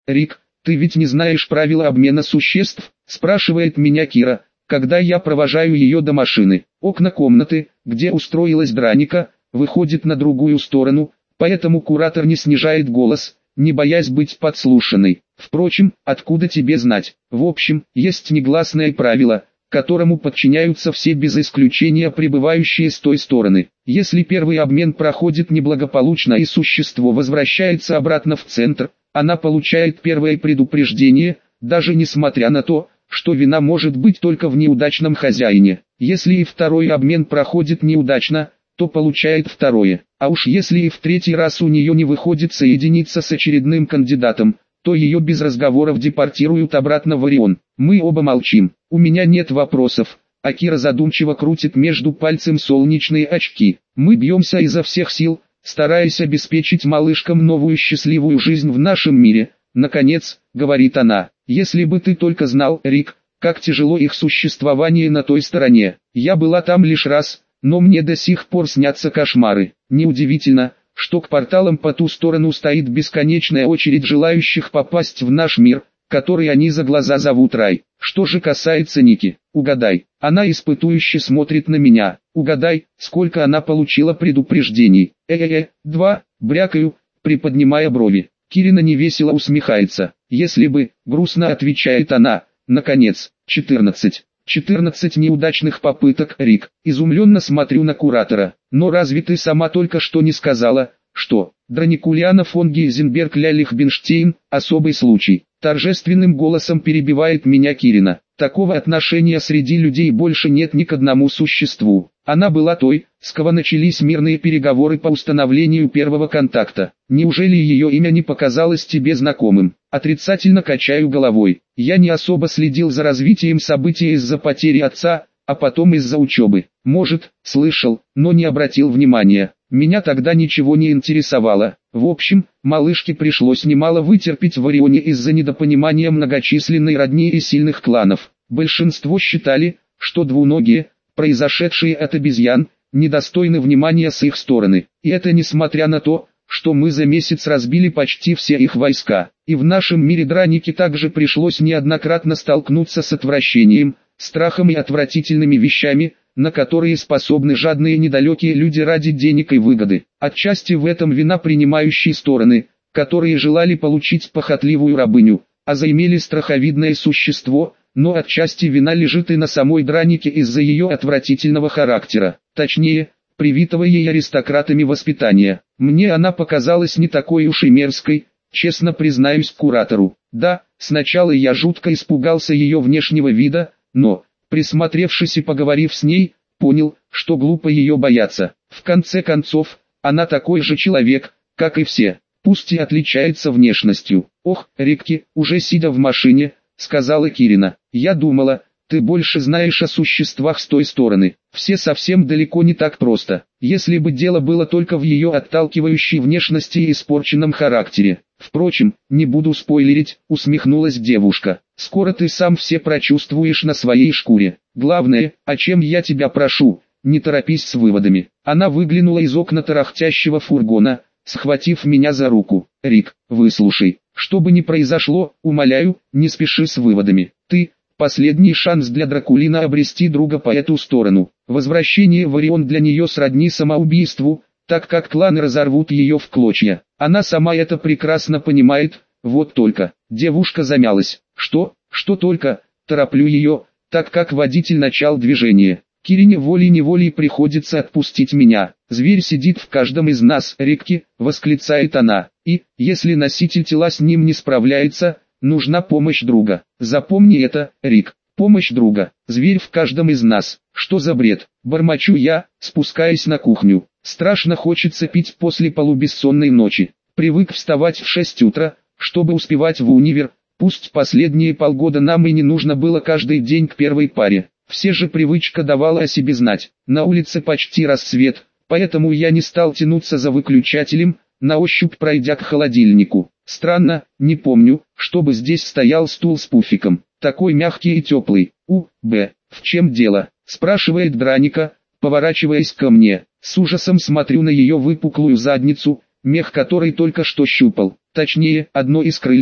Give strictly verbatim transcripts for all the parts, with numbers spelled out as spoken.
«Рик, ты ведь не знаешь правила обмена существ?» – спрашивает меня Кира, когда я провожаю ее до машины. Окна комнаты, где устроилась Драника, выходят на другую сторону, поэтому куратор не снижает голос, не боясь быть подслушанной. Впрочем, откуда тебе знать? В общем, есть негласное правило, которому подчиняются все без исключения прибывающие с той стороны. Если первый обмен проходит неблагополучно и существо возвращается обратно в центр, она получает первое предупреждение, даже несмотря на то, что вина может быть только в неудачном хозяине. Если и второй обмен проходит неудачно, то получает второе. А уж если и в третий раз у нее не выходит соединиться с очередным кандидатом, то ее без разговоров депортируют обратно в Орион. Мы оба молчим. У меня нет вопросов, а Кира задумчиво крутит между пальцем солнечные очки. Мы бьемся изо всех сил, стараясь обеспечить малышкам новую счастливую жизнь в нашем мире. Наконец, говорит она, если бы ты только знал, Рик, как тяжело их существование на той стороне. Я была там лишь раз, но мне до сих пор снятся кошмары. Неудивительно, что к порталам по ту сторону стоит бесконечная очередь желающих попасть в наш мир, который они за глаза зовут рай. Что же касается Ники, угадай, она испытующе смотрит на меня, угадай, сколько она получила предупреждений. Э-э-э, два, брякаю, приподнимая брови. Кирина невесело усмехается. Если бы, грустно отвечает она, наконец, четырнадцать. четырнадцать неудачных попыток, Рик. Изумленно смотрю на куратора. Но разве ты сама только что не сказала, что Драникулиана фон Гейзенберг ля Лихбенштейн – особый случай? Торжественным голосом перебивает меня Кирина. Такого отношения среди людей больше нет ни к одному существу. Она была той, с кого начались мирные переговоры по установлению первого контакта. Неужели ее имя не показалось тебе знакомым? Отрицательно качаю головой. Я не особо следил за развитием событий из-за потери отца, а потом из-за учебы. Может, слышал, но не обратил внимания. Меня тогда ничего не интересовало. В общем, малышке пришлось немало вытерпеть в Орионе из-за недопонимания многочисленной родни и сильных кланов. Большинство считали, что двуногие, произошедшие от обезьян, недостойны внимания с их стороны. И это несмотря на то, что мы за месяц разбили почти все их войска. И в нашем мире Дранике также пришлось неоднократно столкнуться с отвращением, страхом и отвратительными вещами, на которые способны жадные недалекие люди ради денег и выгоды. Отчасти в этом вина принимающей стороны, которые желали получить похотливую рабыню, а заимели страховидное существо, но отчасти вина лежит и на самой Дранике из-за ее отвратительного характера, точнее, привитого ей аристократами воспитания. Мне она показалась не такой уж и мерзкой, честно признаюсь куратору. Да, сначала я жутко испугался ее внешнего вида, но, присмотревшись и поговорив с ней, понял, что глупо ее бояться. В конце концов, она такой же человек, как и все, пусть и отличается внешностью. «Ох, Рикки», уже сидя в машине, сказала Кирина, «я думала, ты больше знаешь о существах с той стороны. Все совсем далеко не так просто, если бы дело было только в ее отталкивающей внешности и испорченном характере. Впрочем, не буду спойлерить», усмехнулась девушка. «Скоро ты сам все прочувствуешь на своей шкуре. Главное, о чем я тебя прошу, не торопись с выводами». Она выглянула из окна тарахтящего фургона, схватив меня за руку. «Рик, выслушай, что бы ни произошло, умоляю, не спеши с выводами. Ты – последний шанс для Дракулина обрести друга по эту сторону. Возвращение в Орион для нее сродни самоубийству, так как кланы разорвут ее в клочья. Она сама это прекрасно понимает, вот только». Девушка замялась. «Что? Что только?» Тороплю ее, так как водитель начал движение. Кирине волей-неволей приходится отпустить меня. «Зверь сидит в каждом из нас, Рикки», восклицает она. «И, если носитель тела с ним не справляется, нужна помощь друга. Запомни это, Рик, помощь друга. Зверь в каждом из нас. Что за бред?» Бормочу я, спускаясь на кухню. Страшно хочется пить после полубессонной ночи. Привык вставать в шесть утра, чтобы успевать в универ. Пусть последние полгода нам и не нужно было каждый день к первой паре. Все же привычка давала о себе знать. На улице почти рассвет, поэтому я не стал тянуться за выключателем, на ощупь пройдя к холодильнику. Странно, не помню, чтобы здесь стоял стул с пуфиком. Такой мягкий и теплый. У, Б, в чем дело? Спрашивает Драника, поворачиваясь ко мне. С ужасом смотрю на ее выпуклую задницу, мех которой только что щупал. Точнее, одно из крыльев,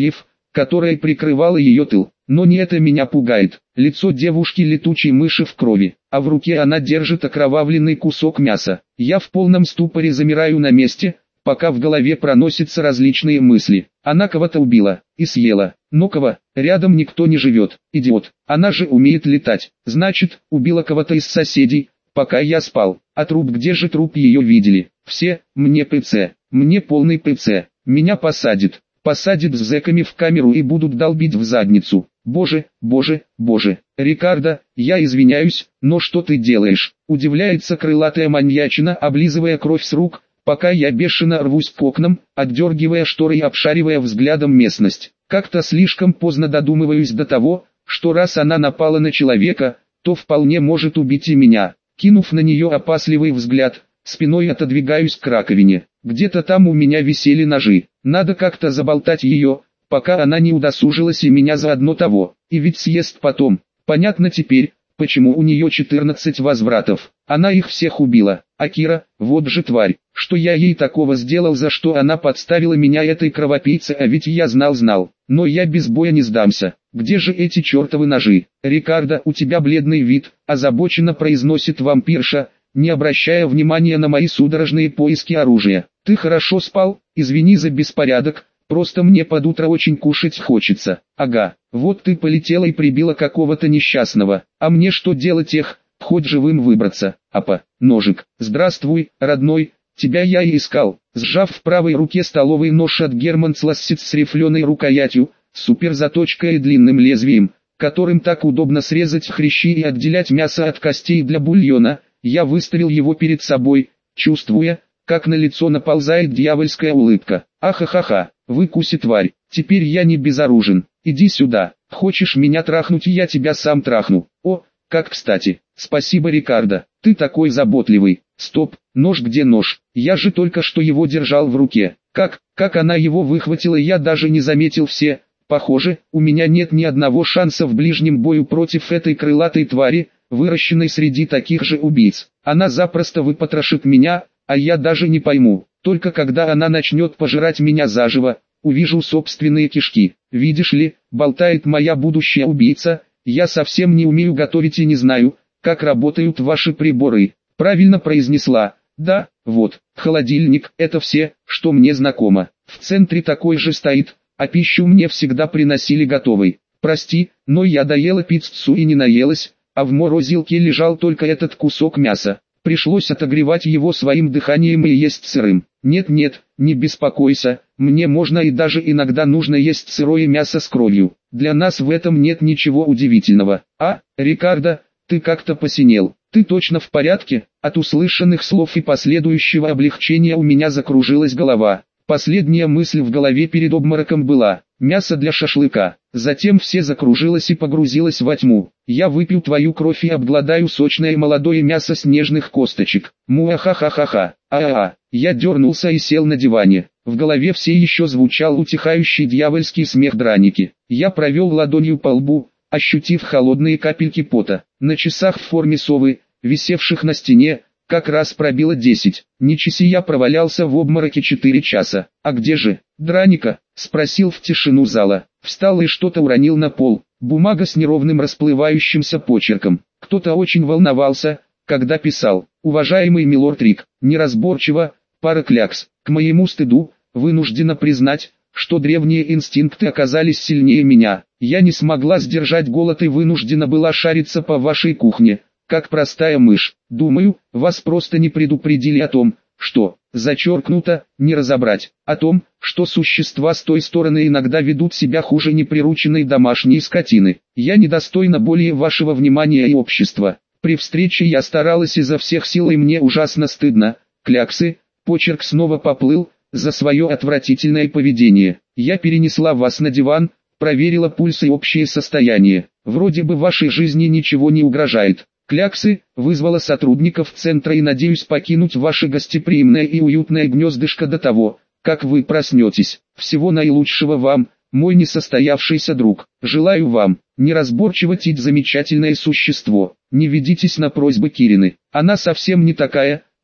которая прикрывала ее тыл. Но не это меня пугает. Лицо девушки летучей мыши в крови, а в руке она держит окровавленный кусок мяса. Я в полном ступоре замираю на месте, пока в голове проносятся различные мысли. Она кого-то убила и съела. Но кого? Рядом никто не живет. Идиот. Она же умеет летать. Значит, убила кого-то из соседей, пока я спал. А труп, где же труп, ее видели? Все, мне ПЦ. Мне полный ПЦ. Меня посадят. Посадят с зэками в камеру и будут долбить в задницу. Боже, боже, боже. Рикардо, я извиняюсь, но что ты делаешь? Удивляется крылатая маньячина, облизывая кровь с рук, пока я бешено рвусь к окнам, отдергивая шторы и обшаривая взглядом местность. Как-то слишком поздно додумываюсь до того, что раз она напала на человека, то вполне может убить и меня. Кинув на нее опасливый взгляд, спиной отодвигаюсь к раковине. Где-то там у меня висели ножи. Надо как-то заболтать ее, пока она не удосужилась и меня заодно того. И ведь съест потом. Понятно теперь, почему у нее четырнадцать возвратов. Она их всех убила. А Кира, вот же тварь. Что я ей такого сделал, за что она подставила меня этой кровопийце, а ведь я знал-знал. Но я без боя не сдамся. Где же эти чертовы ножи? Рикардо, у тебя бледный вид, озабоченно произносит вампирша, не обращая внимания на мои судорожные поиски оружия. Ты хорошо спал? Извини за беспорядок, просто мне под утро очень кушать хочется. Ага, вот ты полетела и прибила какого-то несчастного. А мне что делать, эх, хоть живым выбраться. Апа, ножик. Здравствуй, родной, тебя я и искал. Сжав в правой руке столовый нож от Германс Лассет с рифленой рукоятью, супер заточкой и длинным лезвием, которым так удобно срезать хрящи и отделять мясо от костей для бульона, я выставил его перед собой, чувствуя, как на лицо наползает дьявольская улыбка. Ахахаха, выкуси, тварь, теперь я не безоружен. Иди сюда, хочешь меня трахнуть, и я тебя сам трахну. О, как кстати, спасибо, Рикардо, ты такой заботливый. Стоп, нож, где нож? Я же только что его держал в руке. Как, как она его выхватила, я даже не заметил. Все. Похоже, у меня нет ни одного шанса в ближнем бою против этой крылатой твари, выращенной среди таких же убийц. Она запросто выпотрошит меня, а я даже не пойму. Только когда она начнет пожирать меня заживо, увижу собственные кишки. Видишь ли, болтает моя будущая убийца, я совсем не умею готовить и не знаю, как работают ваши приборы. Правильно произнесла. Да, вот, холодильник, это все, что мне знакомо. В центре такой же стоит, а пищу мне всегда приносили готовой. Прости, но я доела пиццу и не наелась, а в морозилке лежал только этот кусок мяса. Пришлось отогревать его своим дыханием и есть сырым. Нет-нет, не беспокойся, мне можно и даже иногда нужно есть сырое мясо с кровью. Для нас в этом нет ничего удивительного. А, Рикардо, ты как-то посинел. Ты точно в порядке? От услышанных слов и последующего облегчения у меня закружилась голова. Последняя мысль в голове перед обмороком была: мясо для шашлыка. Затем все закружилось и погрузилось во тьму. Я выпью твою кровь и обгладаю сочное молодое мясо с нежных косточек. Муахахахаха. А-а-а. Я дернулся и сел на диване. В голове все еще звучал утихающий дьявольский смех Драники. Я провел ладонью по лбу, ощутив холодные капельки пота. На часах в форме совы, висевших на стене, как раз пробило десять. Ничего, я провалялся в обмороке четыре часа. А где же Драника? Спросил в тишину зала. Встал и что-то уронил на пол. Бумага с неровным расплывающимся почерком. Кто-то очень волновался, когда писал. Уважаемый милорд Рик, неразборчиво, пара клякс. К моему стыду, вынуждена признать, что древние инстинкты оказались сильнее меня. Я не смогла сдержать голод и вынуждена была шариться по вашей кухне, как простая мышь. Думаю, вас просто не предупредили о том, что, зачеркнуто, не разобрать, о том, что существа с той стороны иногда ведут себя хуже неприрученной домашней скотины. Я недостойна более вашего внимания и общества. При встрече я старалась изо всех сил, и мне ужасно стыдно. Кляксы, почерк снова поплыл, за свое отвратительное поведение. Я перенесла вас на диван, проверила пульс и общее состояние. Вроде бы вашей жизни ничего не угрожает. Кляксы, вызвала сотрудников центра и надеюсь покинуть ваше гостеприимное и уютное гнездышко до того, как вы проснетесь. Всего наилучшего вам, мой несостоявшийся друг. Желаю вам, неразборчиво тить замечательное существо. Не ведитесь на просьбы Кирины. Она совсем не такая,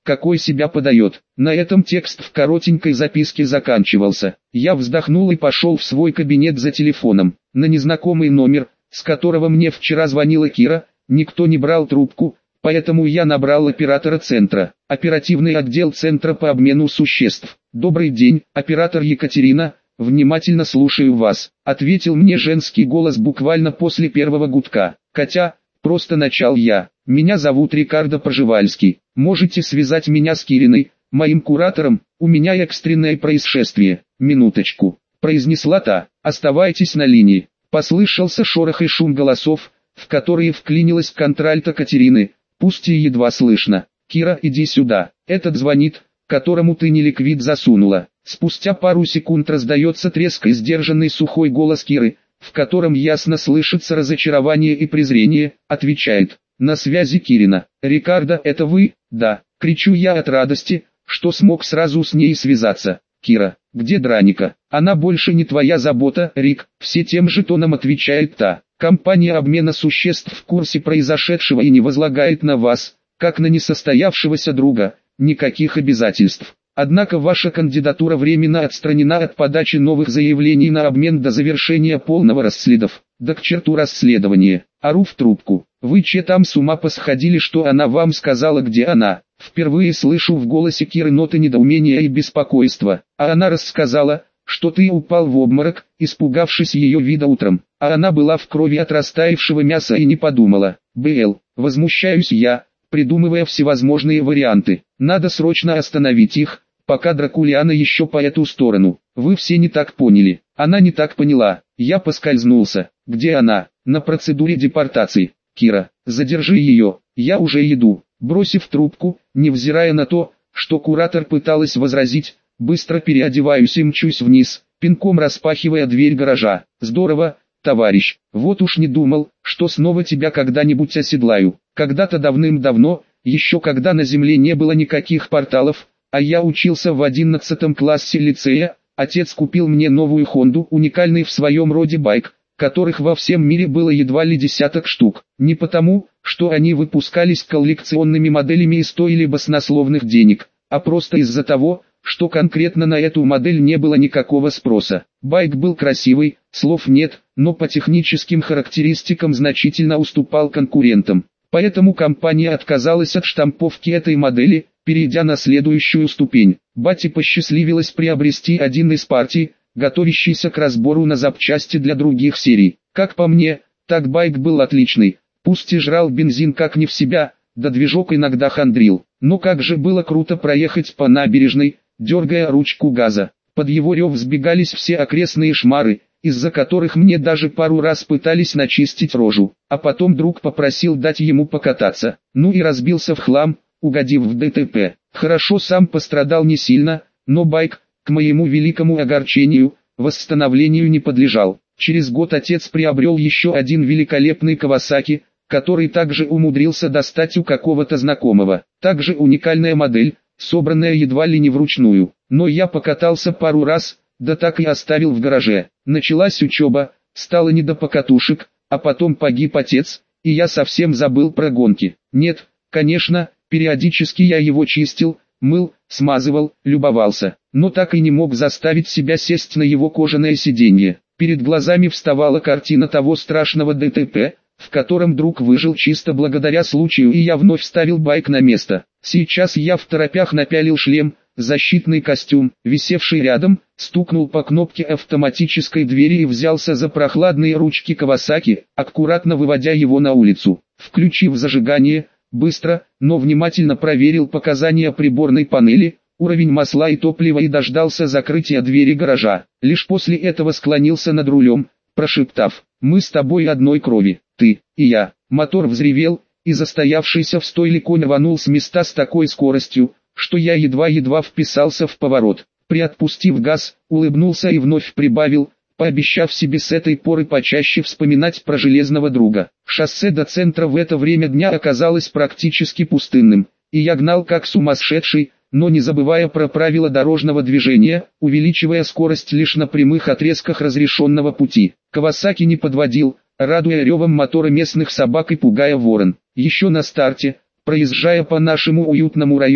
какой себя подает. На этом текст в коротенькой записке заканчивался. Я вздохнул и пошел в свой кабинет за телефоном. На незнакомый номер, с которого мне вчера звонила Кира, никто не брал трубку, поэтому я набрал оператора центра. Оперативный отдел центра по обмену существ. «Добрый день, оператор Екатерина, внимательно слушаю вас», — ответил мне женский голос буквально после первого гудка. «Катя, просто начал я. Меня зовут Рикардо Пржевальский. Можете связать меня с Кириной, моим куратором, у меня экстренное происшествие». «Минуточку», — произнесла та. «Оставайтесь на линии». Послышался шорох и шум голосов, в которые вклинилась контральто Катерины, пусть и едва слышно. «Кира, иди сюда. Этот звонит, которому ты не ликвид засунула». Спустя пару секунд раздается треск и сдержанный сухой голос Киры, в котором ясно слышится разочарование и презрение. Отвечает: «На связи Кирина». «Рикардо, это вы?» «Да», — кричу я от радости, что смог сразу с ней связаться. «Кира, где Драника?» «Она больше не твоя забота, Рик», — все тем же тоном отвечает та. «Компания обмена существ в курсе произошедшего и не возлагает на вас, как на несостоявшегося друга, никаких обязательств. Однако ваша кандидатура временно отстранена от подачи новых заявлений на обмен до завершения полного расследов». «Да к черту расследование!» Ору в трубку. «Вы че там с ума посходили, что она вам сказала, где она?» Впервые слышу в голосе Киры ноты недоумения и беспокойства. «А она рассказала, что ты упал в обморок, испугавшись ее вида утром, а она была в крови от растаявшего мяса и не подумала». «Бл, возмущаюсь я, придумывая всевозможные варианты. Надо срочно остановить их, пока Дракулиана еще по эту сторону. Вы все не так поняли». «Она не так поняла. Я поскользнулся». «Где она?» «На процедуре депортации». «Кира, задержи ее, я уже еду». Бросив трубку, невзирая на то, что куратор пыталась возразить, быстро переодеваюсь и мчусь вниз, пинком распахивая дверь гаража. «Здорово, товарищ, вот уж не думал, что снова тебя когда-нибудь оседлаю». Когда-то давным-давно, еще когда на земле не было никаких порталов, а я учился в одиннадцатом классе лицея, отец купил мне новую Хонду, уникальный в своем роде байк, которых во всем мире было едва ли десяток штук. Не потому, что они выпускались коллекционными моделями и стоили баснословных денег, а просто из-за того, что конкретно на эту модель не было никакого спроса. Байк был красивый, слов нет, но по техническим характеристикам значительно уступал конкурентам. Поэтому компания отказалась от штамповки этой модели, перейдя на следующую ступень. Бате посчастливилось приобрести один из партий, готовящийся к разбору на запчасти для других серий. Как по мне, так байк был отличный, пусть и жрал бензин как не в себя, да движок иногда хандрил. Но как же было круто проехать по набережной, дергая ручку газа. Под его рев сбегались все окрестные шмары, из-за которых мне даже пару раз пытались начистить рожу. А потом друг попросил дать ему покататься, ну и разбился в хлам, угодив в ДТП. Хорошо, сам пострадал не сильно, но байк, к моему великому огорчению, восстановлению не подлежал. Через год отец приобрел еще один великолепный Кавасаки, который также умудрился достать у какого-то знакомого. Также уникальная модель, собранная едва ли не вручную. Но я покатался пару раз, да так и оставил в гараже. Началась учеба, стало не до покатушек, а потом погиб отец, и я совсем забыл про гонки. Нет, конечно, периодически я его чистил, мыл, смазывал, любовался, но так и не мог заставить себя сесть на его кожаное сиденье. Перед глазами вставала картина того страшного ДТП, в котором друг выжил чисто благодаря случаю, и я вновь вставил байк на место. Сейчас я второпях напялил шлем, защитный костюм, висевший рядом, стукнул по кнопке автоматической двери и взялся за прохладные ручки Кавасаки, аккуратно выводя его на улицу. Включив зажигание, быстро, но внимательно проверил показания приборной панели, уровень масла и топлива и дождался закрытия двери гаража. Лишь после этого склонился над рулем, прошептав: «Мы с тобой одной крови, ты и я». Мотор взревел, и застоявшийся в стойле конь рванул с места с такой скоростью, что я едва-едва вписался в поворот. Приотпустив газ, улыбнулся и вновь прибавил, пообещав себе с этой поры почаще вспоминать про железного друга. Шоссе до центра в это время дня оказалось практически пустынным, и я гнал как сумасшедший, но не забывая про правила дорожного движения, увеличивая скорость лишь на прямых отрезках разрешенного пути. Кавасаки не подводил, радуя ревом мотора местных собак и пугая ворон. Еще на старте, проезжая по нашему уютному району,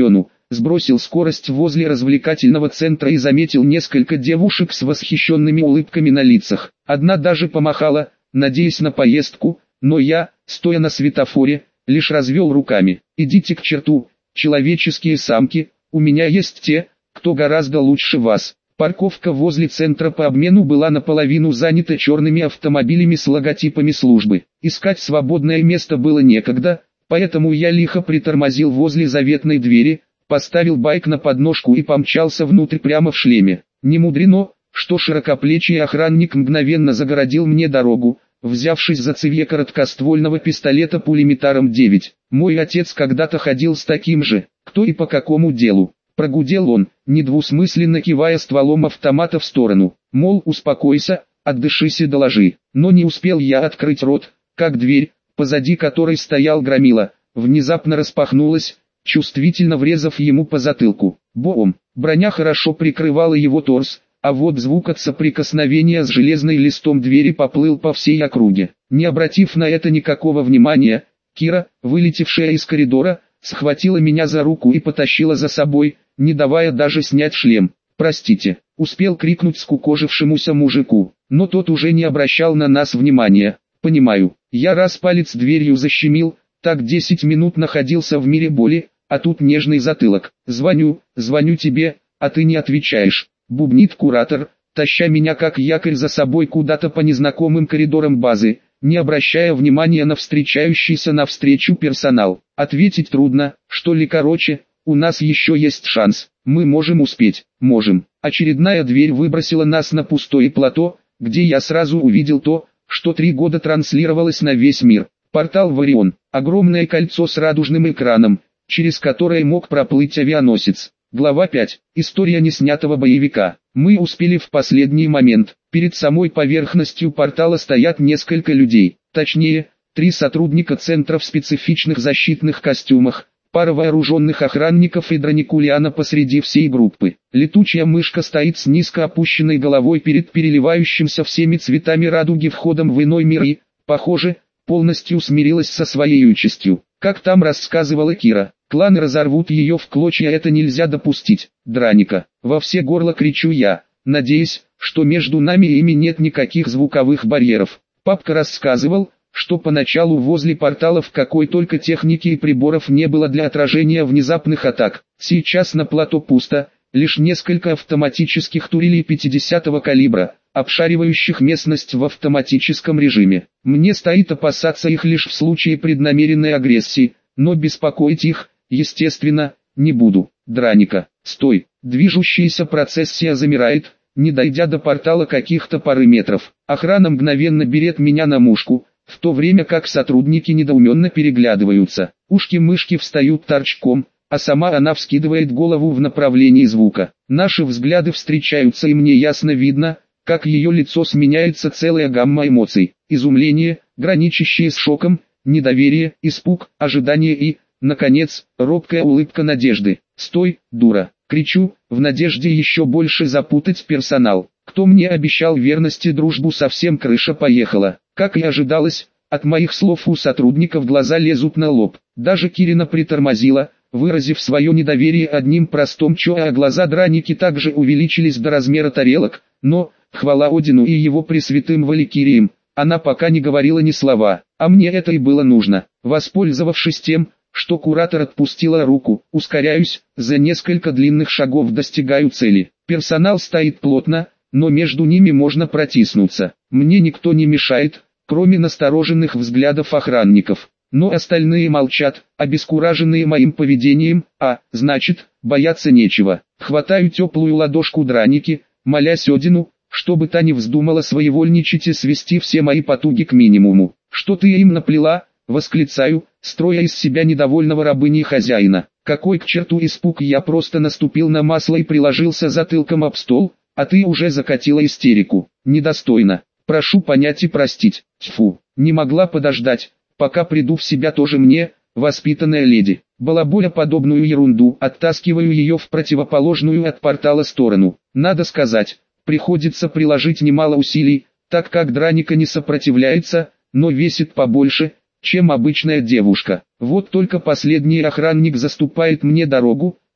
сбросил скорость возле развлекательного центра и заметил несколько девушек с восхищенными улыбками на лицах. Одна даже помахала, надеясь на поездку, но я, стоя на светофоре, лишь развел руками. «Идите к черту, человеческие самки, у меня есть те, кто гораздо лучше вас». Парковка возле центра по обмену была наполовину занята черными автомобилями с логотипами службы. Искать свободное место было некогда, поэтому я лихо притормозил возле заветной двери, поставил байк на подножку и помчался внутрь прямо в шлеме. Не мудрено, что широкоплечий охранник мгновенно загородил мне дорогу, взявшись за цевье короткоствольного пистолета пулеметаром девять. Мой отец когда-то ходил с таким же. Кто и по какому делу? Прогудел он, недвусмысленно кивая стволом автомата в сторону. Мол, успокойся, отдышись и доложи. Но не успел я открыть рот, как дверь, позади которой стоял громила, внезапно распахнулась, чувствительно врезав ему по затылку. Боом! Броня хорошо прикрывала его торс, а вот звук от соприкосновения с железной листом двери поплыл по всей округе. Не обратив на это никакого внимания, Кира, вылетевшая из коридора, схватила меня за руку и потащила за собой, не давая даже снять шлем. «Простите», — успел крикнуть скукожившемуся мужику, но тот уже не обращал на нас внимания. «Понимаю, я раз палец дверью защемил, так десять минут находился в мире боли, а тут нежный затылок. Звоню, звоню тебе, а ты не отвечаешь», — бубнит куратор, таща меня как якорь за собой куда-то по незнакомым коридорам базы, не обращая внимания на встречающийся навстречу персонал. Ответить трудно, что ли. Короче, у нас еще есть шанс, мы можем успеть, можем. Очередная дверь выбросила нас на пустое плато, где я сразу увидел то, что три года транслировалось на весь мир. Портал в Орион, огромное кольцо с радужным экраном, через которое мог проплыть авианосец. Глава пять. История неснятого боевика. Мы успели в последний момент. Перед самой поверхностью портала стоят несколько людей. Точнее, три сотрудника центра в специфичных защитных костюмах, пара вооруженных охранников и дроникулиана посреди всей группы. Летучая мышка стоит с низко опущенной головой перед переливающимся всеми цветами радуги входом в иной мир и, похоже, полностью смирилась со своей участью. Как там рассказывала Кира, кланы разорвут ее в клочья, это нельзя допустить. Драника. Во все горло кричу я, надеясь, что между нами и ими нет никаких звуковых барьеров. Папка рассказывал, что поначалу возле порталов какой только техники и приборов не было для отражения внезапных атак. Сейчас на плато пусто, лишь несколько автоматических турелей пятидесятого калибра, обшаривающих местность в автоматическом режиме. Мне стоит опасаться их лишь в случае преднамеренной агрессии, но беспокоить их, естественно, не буду. Драника, стой! Движущаяся процессия замирает, не дойдя до портала каких-то пары метров. Охрана мгновенно берет меня на мушку, в то время как сотрудники недоуменно переглядываются. Ушки-мышки встают торчком, а сама она вскидывает голову в направлении звука. Наши взгляды встречаются, и мне ясно видно, как ее лицо сменяется целая гамма эмоций. Изумление, граничащее с шоком, недоверие, испуг, ожидание и, наконец, робкая улыбка надежды. «Стой, дура!» — кричу, в надежде еще больше запутать персонал. Кто мне обещал верность и дружбу, совсем крыша поехала. Как и ожидалось, от моих слов у сотрудников глаза лезут на лоб. Даже Кирина притормозила, выразив свое недоверие одним простым «чё», а глаза Драники также увеличились до размера тарелок, но, хвала Одину и его пресвятым валикириям, она пока не говорила ни слова, а мне это и было нужно. Воспользовавшись тем, что куратор отпустила руку, ускоряюсь, за несколько длинных шагов достигаю цели. Персонал стоит плотно, но между ними можно протиснуться. Мне никто не мешает, кроме настороженных взглядов охранников. Но остальные молчат, обескураженные моим поведением, а, значит, бояться нечего. Хватаю теплую ладошку Драники, молясь Одину, чтобы та не вздумала своевольничать и свести все мои потуги к минимуму. «Что ты им наплела?» — восклицаю, строя из себя недовольного рабыни хозяина. Какой к черту испуг, я просто наступил на масло и приложился затылком об стол, а ты уже закатила истерику. Недостойно. Прошу понять и простить. Тьфу, не могла подождать, пока приду в себя тоже мне, воспитанная леди. Балаболя подобную ерунду, оттаскиваю ее в противоположную от портала сторону. Надо сказать, приходится приложить немало усилий, так как Драника не сопротивляется, но весит побольше, чем обычная девушка. Вот только последний охранник заступает мне дорогу,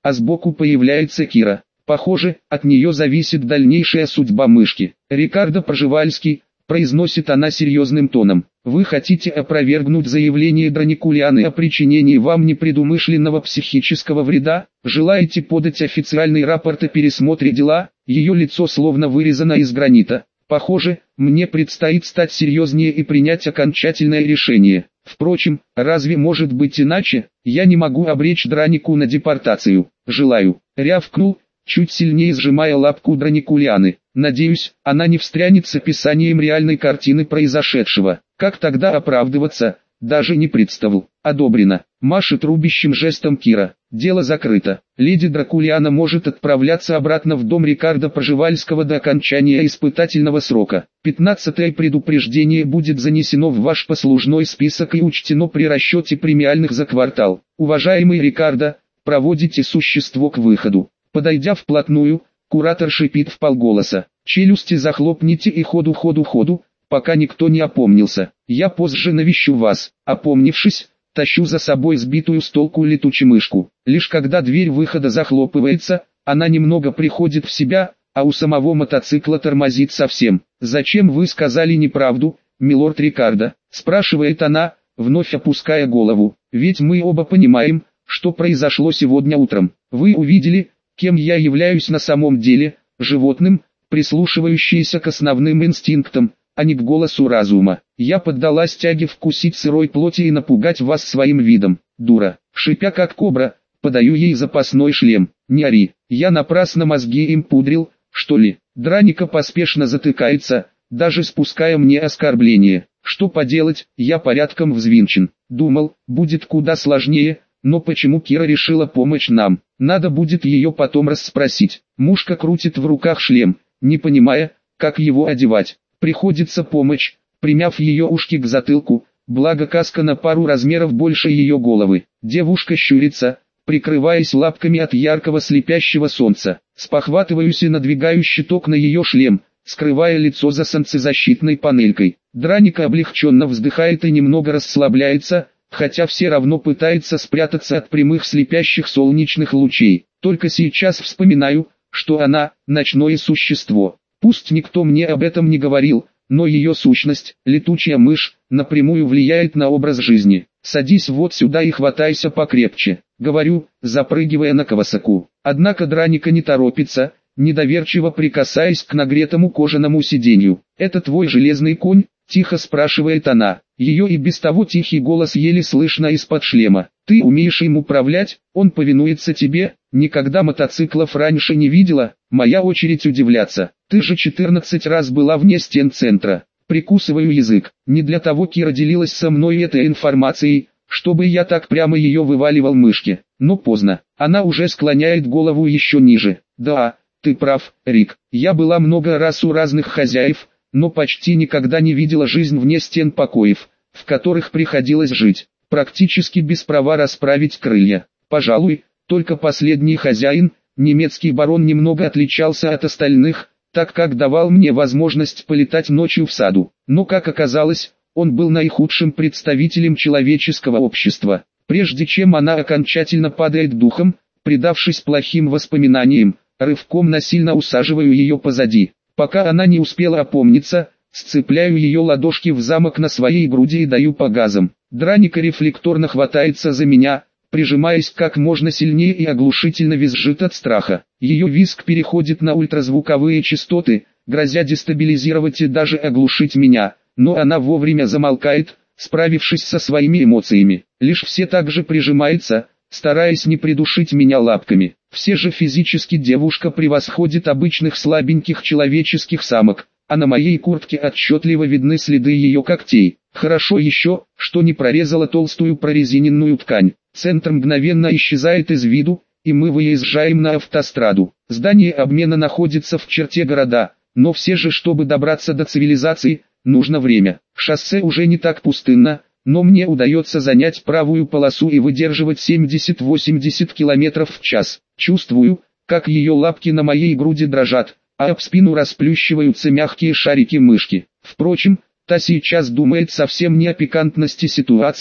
а сбоку появляется Кира. Похоже, от нее зависит дальнейшая судьба мышки. «Рикардо Пржевальский», — произносит она серьезным тоном, — «вы хотите опровергнуть заявление Драникулианы о причинении вам непредумышленного психического вреда? Желаете подать официальный рапорт о пересмотре дела?» Ее лицо словно вырезано из гранита. «Похоже, мне предстоит стать серьезнее и принять окончательное решение. Впрочем, разве может быть иначе? Я не могу обречь Дранику на депортацию. Желаю». Рявкнул, чуть сильнее сжимая лапку Драникулианы. «Надеюсь, она не встрянет с описанием реальной картины произошедшего. Как тогда оправдываться? Даже не представил». «Одобрено», — машет рубящим жестом Кира. «Дело закрыто. Леди Дракулиана может отправляться обратно в дом Рикардо Пржевальского до окончания испытательного срока. Пятнадцатое предупреждение будет занесено в ваш послужной список и учтено при расчете премиальных за квартал. Уважаемый Рикардо, проводите существо к выходу». Подойдя вплотную, куратор шипит вполголоса: «Челюсти захлопните и ходу-ходу-ходу, пока никто не опомнился. Я позже навещу вас». Опомнившись, тащу за собой сбитую с толку летучую мышку. Лишь когда дверь выхода захлопывается, она немного приходит в себя, а у самого мотоцикла тормозит совсем. «Зачем вы сказали неправду, милорд Рикардо?» – спрашивает она, вновь опуская голову. «Ведь мы оба понимаем, что произошло сегодня утром. Вы увидели, кем я являюсь на самом деле, животным, прислушивающееся к основным инстинктам, а не к голосу разума. Я поддалась тяге вкусить сырой плоти и напугать вас своим видом, дура». Шипя как кобра, подаю ей запасной шлем. «Не ори, я напрасно мозги им пудрил, что ли?» Драника поспешно затыкается, даже спуская мне оскорбление. Что поделать, я порядком взвинчен. Думал, будет куда сложнее, но почему Кира решила помочь нам? Надо будет ее потом расспросить. Мушка крутит в руках шлем, не понимая, как его одевать. Приходится помочь, примяв ее ушки к затылку, благо каска на пару размеров больше ее головы. Девушка щурится, прикрываясь лапками от яркого слепящего солнца. Спохватываюсь и надвигаю щиток на ее шлем, скрывая лицо за солнцезащитной панелькой. Драника облегченно вздыхает и немного расслабляется, хотя все равно пытается спрятаться от прямых слепящих солнечных лучей. Только сейчас вспоминаю, что она – ночное существо. Пусть никто мне об этом не говорил, но ее сущность, летучая мышь, напрямую влияет на образ жизни. «Садись вот сюда и хватайся покрепче», — говорю, запрыгивая на Кавасаку. Однако Драника не торопится, недоверчиво прикасаясь к нагретому кожаному сиденью. «Это твой железный конь?» — тихо спрашивает она. Ее и без того тихий голос еле слышно из-под шлема. «Ты умеешь им управлять? Он повинуется тебе? Никогда мотоциклов раньше не видела?» Моя очередь удивляться. «Ты же четырнадцать раз была вне стен центра». Прикусываю язык. Не для того Кира делилась со мной этой информацией, чтобы я так прямо ее вываливал мышке. Но поздно. Она уже склоняет голову еще ниже. «Да, ты прав, Рик. Я была много раз у разных хозяев, но почти никогда не видела жизнь вне стен покоев, в которых приходилось жить, практически без права расправить крылья. Пожалуй, только последний хозяин, немецкий барон, немного отличался от остальных, так как давал мне возможность полетать ночью в саду. Но, как оказалось, он был наихудшим представителем человеческого общества. Прежде чем она окончательно падает духом, предавшись плохим воспоминаниям, рывком насильно усаживаю ее позади. Пока она не успела опомниться, сцепляю ее ладошки в замок на своей груди и даю по газам. Драника рефлекторно хватается за меня, прижимаясь как можно сильнее, и оглушительно визжит от страха. Ее визг переходит на ультразвуковые частоты, грозя дестабилизировать и даже оглушить меня, но она вовремя замолкает, справившись со своими эмоциями. Лишь все так же прижимается, стараясь не придушить меня лапками. Все же физически девушка превосходит обычных слабеньких человеческих самок, а на моей куртке отчетливо видны следы ее когтей. Хорошо еще, что не прорезала толстую прорезиненную ткань. Центр мгновенно исчезает из виду, и мы выезжаем на автостраду. Здание обмена находится в черте города, но все же, чтобы добраться до цивилизации, нужно время. Шоссе уже не так пустынно, но мне удается занять правую полосу и выдерживать семьдесят-восемьдесят километров в час. Чувствую, как ее лапки на моей груди дрожат, а об спину расплющиваются мягкие шарики мышки. Впрочем, та сейчас думает совсем не о пикантности ситуации,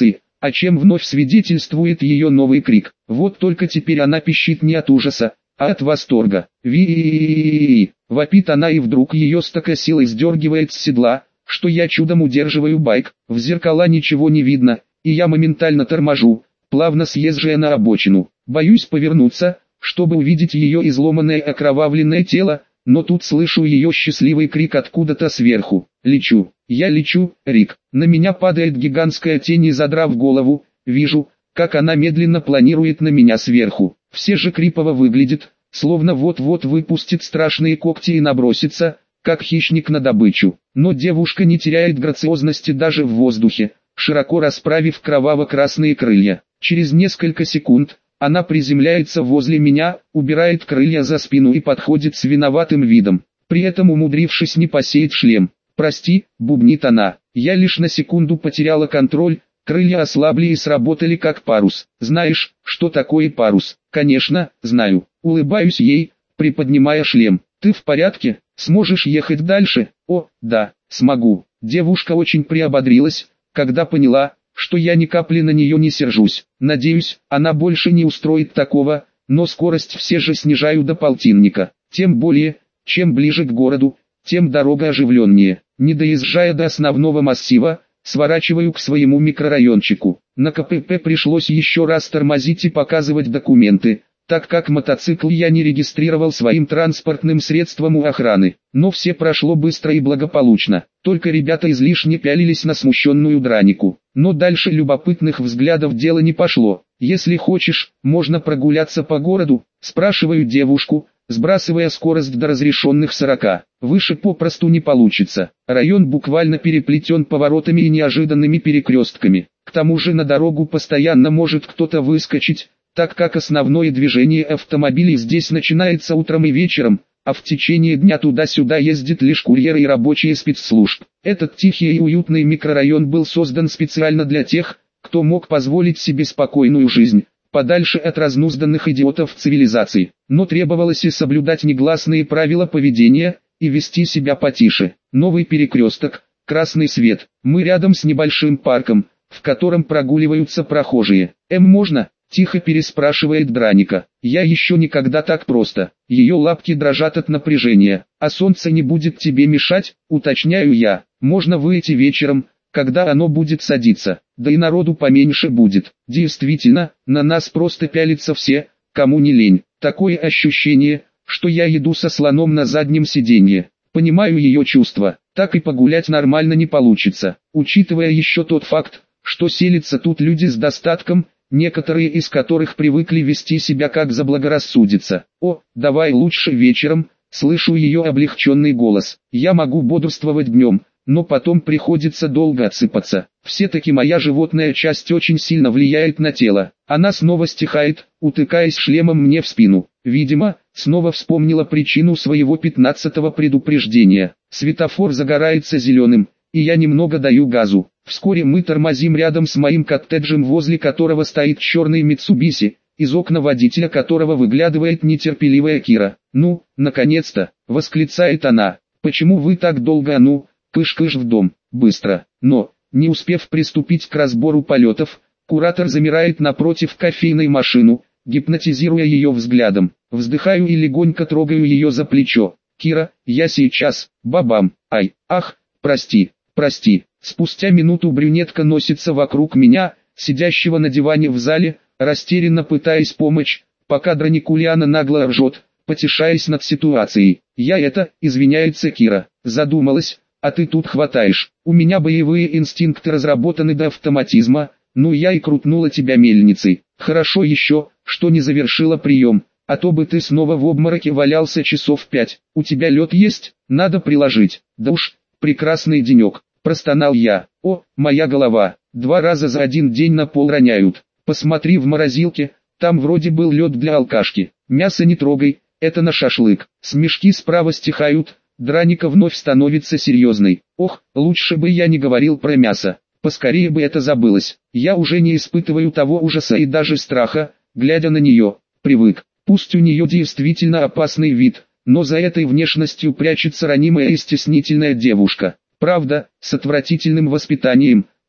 о чем вновь свидетельствует ее новый крик. Вот только теперь она пищит не от ужаса, а от восторга. Ви-и-и-и-и-и! Вопит она, и вдруг ее с такой силой сдергивает с седла, что я чудом удерживаю байк. В зеркала ничего не видно, и я моментально торможу, плавно съезжая на обочину. Боюсь повернуться, чтобы увидеть ее изломанное окровавленное тело, но тут слышу ее счастливый крик откуда-то сверху. Лечу, я лечу, Рик. На меня падает гигантская тень, и задрав голову, вижу, как она медленно планирует на меня сверху. Все же крипово выглядит, словно вот-вот выпустит страшные когти и набросится, как хищник на добычу. Но девушка не теряет грациозности даже в воздухе, широко расправив кроваво-красные крылья. Через несколько секунд она приземляется возле меня, убирает крылья за спину и подходит с виноватым видом, при этом умудрившись не посеять шлем. «Прости», — бубнит она, — «я лишь на секунду потеряла контроль, крылья ослабли и сработали как парус». «Знаешь, что такое парус?» «Конечно, знаю». Улыбаюсь ей, приподнимая шлем. «Ты в порядке? Сможешь ехать дальше?» «О, да, смогу». Девушка очень приободрилась, когда поняла, что я ни капли на нее не сержусь. Надеюсь, она больше не устроит такого, но скорость все же снижаю до полтинника. Тем более, чем ближе к городу, тем дорога оживленнее. Не доезжая до основного массива, сворачиваю к своему микрорайончику. На КПП пришлось еще раз тормозить и показывать документы, так как мотоцикл я не регистрировал своим транспортным средством у охраны. Но все прошло быстро и благополучно, только ребята излишне пялились на смущенную Дранику. Но дальше любопытных взглядов дело не пошло. «Если хочешь, можно прогуляться по городу?» – спрашиваю девушку, сбрасывая скорость до разрешенных сорока. Выше попросту не получится. Район буквально переплетен поворотами и неожиданными перекрестками. К тому же на дорогу постоянно может кто-то выскочить, так как основное движение автомобилей здесь начинается утром и вечером, а в течение дня туда-сюда ездят лишь курьеры и рабочие спецслужб. Этот тихий и уютный микрорайон был создан специально для тех, кто мог позволить себе спокойную жизнь, подальше от разнузданных идиотов цивилизации. Но требовалось и соблюдать негласные правила поведения, и вести себя потише. Новый перекресток, красный свет. Мы рядом с небольшим парком, в котором прогуливаются прохожие. «Эм, можно?» – тихо переспрашивает Драника. «Я еще никогда так просто». Ее лапки дрожат от напряжения. «А солнце не будет тебе мешать?» – уточняю я. «Можно выйти вечером, когда оно будет садиться, да и народу поменьше будет». Действительно, на нас просто пялятся все, кому не лень. Такое ощущение, что я еду со слоном на заднем сиденье. Понимаю ее чувства, так и погулять нормально не получится, учитывая еще тот факт, что селятся тут люди с достатком, некоторые из которых привыкли вести себя как заблагорассудится. «О, давай лучше вечером», слышу ее облегченный голос. Я могу бодрствовать днем, но потом приходится долго отсыпаться. Все-таки моя животная часть очень сильно влияет на тело. Она снова стихает, утыкаясь шлемом мне в спину. Видимо, снова вспомнила причину своего пятнадцатого предупреждения. Светофор загорается зеленым, и я немного даю газу. Вскоре мы тормозим рядом с моим коттеджем, возле которого стоит черный Митсубиси, из окна водителя которого выглядывает нетерпеливая Кира. «Ну, наконец-то!» — восклицает она. «Почему вы так долго?» «Ну, кыш-кыш в дом, быстро». Но, не успев приступить к разбору полетов, куратор замирает напротив кофейной машины, гипнотизируя ее взглядом. Вздыхаю и легонько трогаю ее за плечо. «Кира, я сейчас, бабам, ай, ах, прости, прости». Спустя минуту брюнетка носится вокруг меня, сидящего на диване в зале, растерянно пытаясь помочь, пока Драникулиана нагло ржет, потешаясь над ситуацией. «Я это», извиняется Кира, задумалась, «а ты тут хватаешь. У меня боевые инстинкты разработаны до автоматизма, ну я и крутнула тебя мельницей. Хорошо еще, что не завершила прием, а то бы ты снова в обмороке валялся часов пять. У тебя лед есть? Надо приложить». «Да уж, прекрасный денек», простонал я. «О, моя голова, два раза за один день на пол роняют. Посмотри в морозилке, там вроде был лед для алкашки. Мясо не трогай, это на шашлык». Смешки справа стихают, Драника вновь становится серьезной. «Ох, лучше бы я не говорил про мясо. Поскорее бы это забылось. Я уже не испытываю того ужаса и даже страха, глядя на нее. Привык. Пусть у нее действительно опасный вид, но за этой внешностью прячется ранимая и стеснительная девушка. Правда, с отвратительным воспитанием,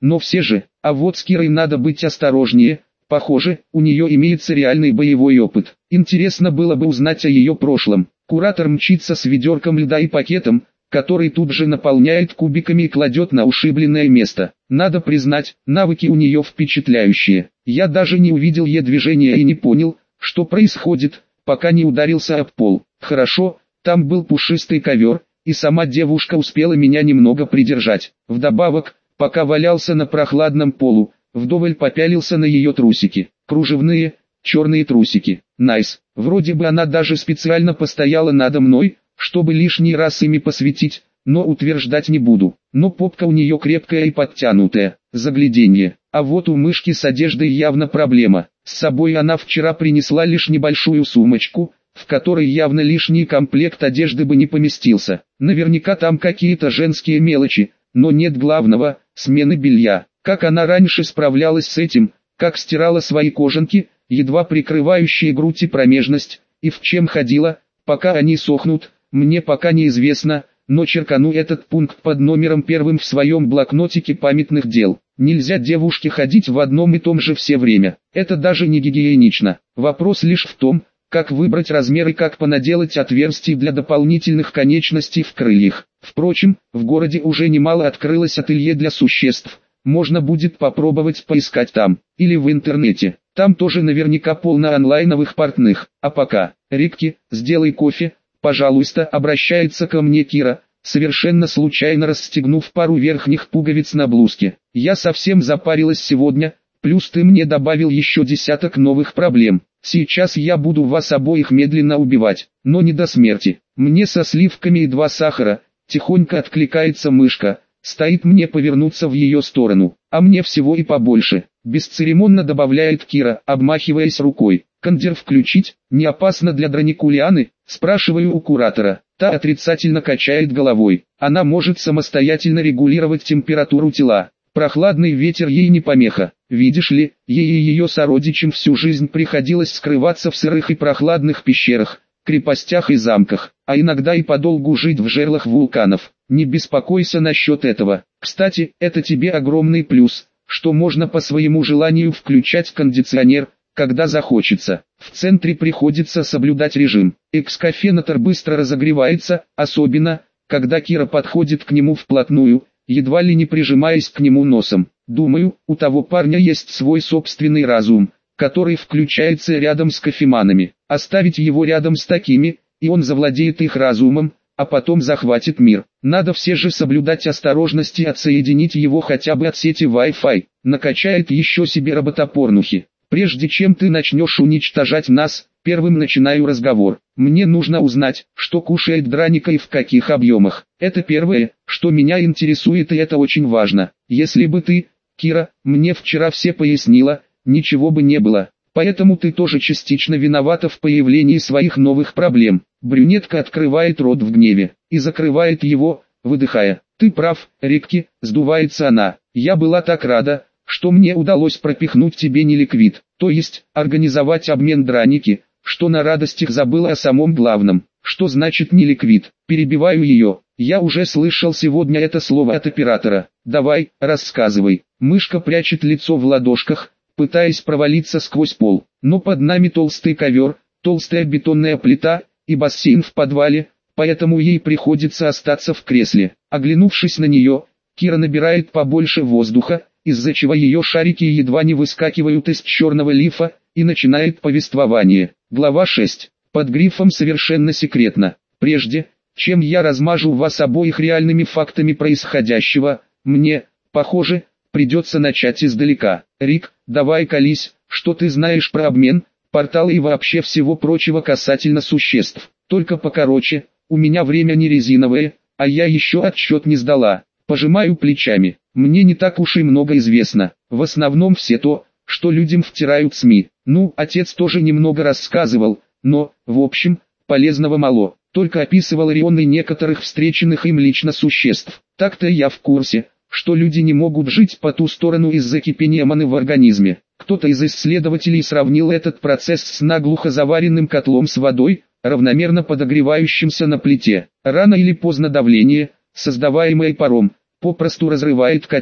но все же, а вот с Кирой надо быть осторожнее. Похоже, у нее имеется реальный боевой опыт. Интересно было бы узнать о ее прошлом. Куратор мчится с ведерком льда и пакетом, который тут же наполняет кубиками и кладет на ушибленное место. Надо признать, навыки у нее впечатляющие. Я даже не увидел ее движения и не понял, что происходит, пока не ударился об пол. Хорошо, там был пушистый ковер, и сама девушка успела меня немного придержать. Вдобавок, пока валялся на прохладном полу, вдоволь попялился на ее трусики. Кружевные, черные трусики. Найс. Вроде бы она даже специально постояла надо мной, чтобы лишний раз ими посветить, но утверждать не буду. Но попка у нее крепкая и подтянутая. Загляденье. А вот у мышки с одеждой явно проблема. С собой она вчера принесла лишь небольшую сумочку, в которой явно лишний комплект одежды бы не поместился. Наверняка там какие-то женские мелочи, но нет главного – смены белья. Как она раньше справлялась с этим, как стирала свои кожанки, едва прикрывающие грудь и промежность, и в чем ходила, пока они сохнут, мне пока неизвестно, но черкану этот пункт под номером первым в своем блокнотике памятных дел. Нельзя девушке ходить в одном и том же все время, это даже не гигиенично. Вопрос лишь в том, как выбрать размер и как понаделать отверстий для дополнительных конечностей в крыльях. Впрочем, в городе уже немало открылось ателье для существ. Можно будет попробовать поискать там, или в интернете. Там тоже наверняка полно онлайновых портных. А пока, Рикки, сделай кофе, пожалуйста, обращается ко мне Кира, совершенно случайно расстегнув пару верхних пуговиц на блузке. Я совсем запарилась сегодня, плюс ты мне добавил еще десяток новых проблем. Сейчас я буду вас обоих медленно убивать, но не до смерти. Мне со сливками и два сахара, тихонько откликается мышка. Стоит мне повернуться в ее сторону, а мне всего и побольше, бесцеремонно добавляет Кира, обмахиваясь рукой. Кондер включить, не опасно для драникулианы, спрашиваю у куратора. Та отрицательно качает головой, она может самостоятельно регулировать температуру тела. Прохладный ветер ей не помеха, видишь ли, ей и ее сородичам всю жизнь приходилось скрываться в сырых и прохладных пещерах, крепостях и замках, а иногда и подолгу жить в жерлах вулканов. Не беспокойся насчет этого. Кстати, это тебе огромный плюс, что можно по своему желанию включать кондиционер, когда захочется. В центре приходится соблюдать режим. Экскафенатор быстро разогревается, особенно, когда Кира подходит к нему вплотную, едва ли не прижимаясь к нему носом. Думаю, у того парня есть свой собственный разум, который включается рядом с кофеманами. Оставить его рядом с такими, и он завладеет их разумом, а потом захватит мир. Надо все же соблюдать осторожность и отсоединить его хотя бы от сети Wi-Fi. Накачает еще себе роботопорнухи. Прежде чем ты начнешь уничтожать нас, первым начинаю разговор. Мне нужно узнать, что кушает Драника и в каких объемах. Это первое, что меня интересует, и это очень важно. Если бы ты, Кира, мне вчера все пояснила, ничего бы не было. Поэтому ты тоже частично виновата в появлении своих новых проблем. Брюнетка открывает рот в гневе и закрывает его, выдыхая. Ты прав, Рикки, сдувается она. Я была так рада, что мне удалось пропихнуть тебе неликвид, то есть организовать обмен Драники, что на радостях забыла о самом главном. Что значит неликвид? Перебиваю ее. Я уже слышал сегодня это слово от оператора. Давай, рассказывай. Мышка прячет лицо в ладошках, пытаясь провалиться сквозь пол. Но под нами толстый ковер, толстая бетонная плита и бассейн в подвале, поэтому ей приходится остаться в кресле. Оглянувшись на нее, Кира набирает побольше воздуха, из-за чего ее шарики едва не выскакивают из черного лифа, и начинает повествование. Глава шесть. Под грифом «Совершенно секретно». Прежде, чем я размажу вас обоих реальными фактами происходящего, мне, похоже, придется начать издалека. Рик, давай колись, что ты знаешь про обмен, порталы и вообще всего прочего касательно существ. Только покороче, у меня время не резиновое, а я еще отчет не сдала. Пожимаю плечами. Мне не так уж и много известно. В основном все то, что людям втирают СМИ. Ну, отец тоже немного рассказывал, но, в общем, полезного мало. Только описывал районы некоторых встреченных им лично существ. Так-то я в курсе, что люди не могут жить по ту сторону из-за кипения маны в организме. Кто-то из исследователей сравнил этот процесс с наглухо заваренным котлом с водой, равномерно подогревающимся на плите. Рано или поздно давление, создаваемое паром, попросту разрывает котел,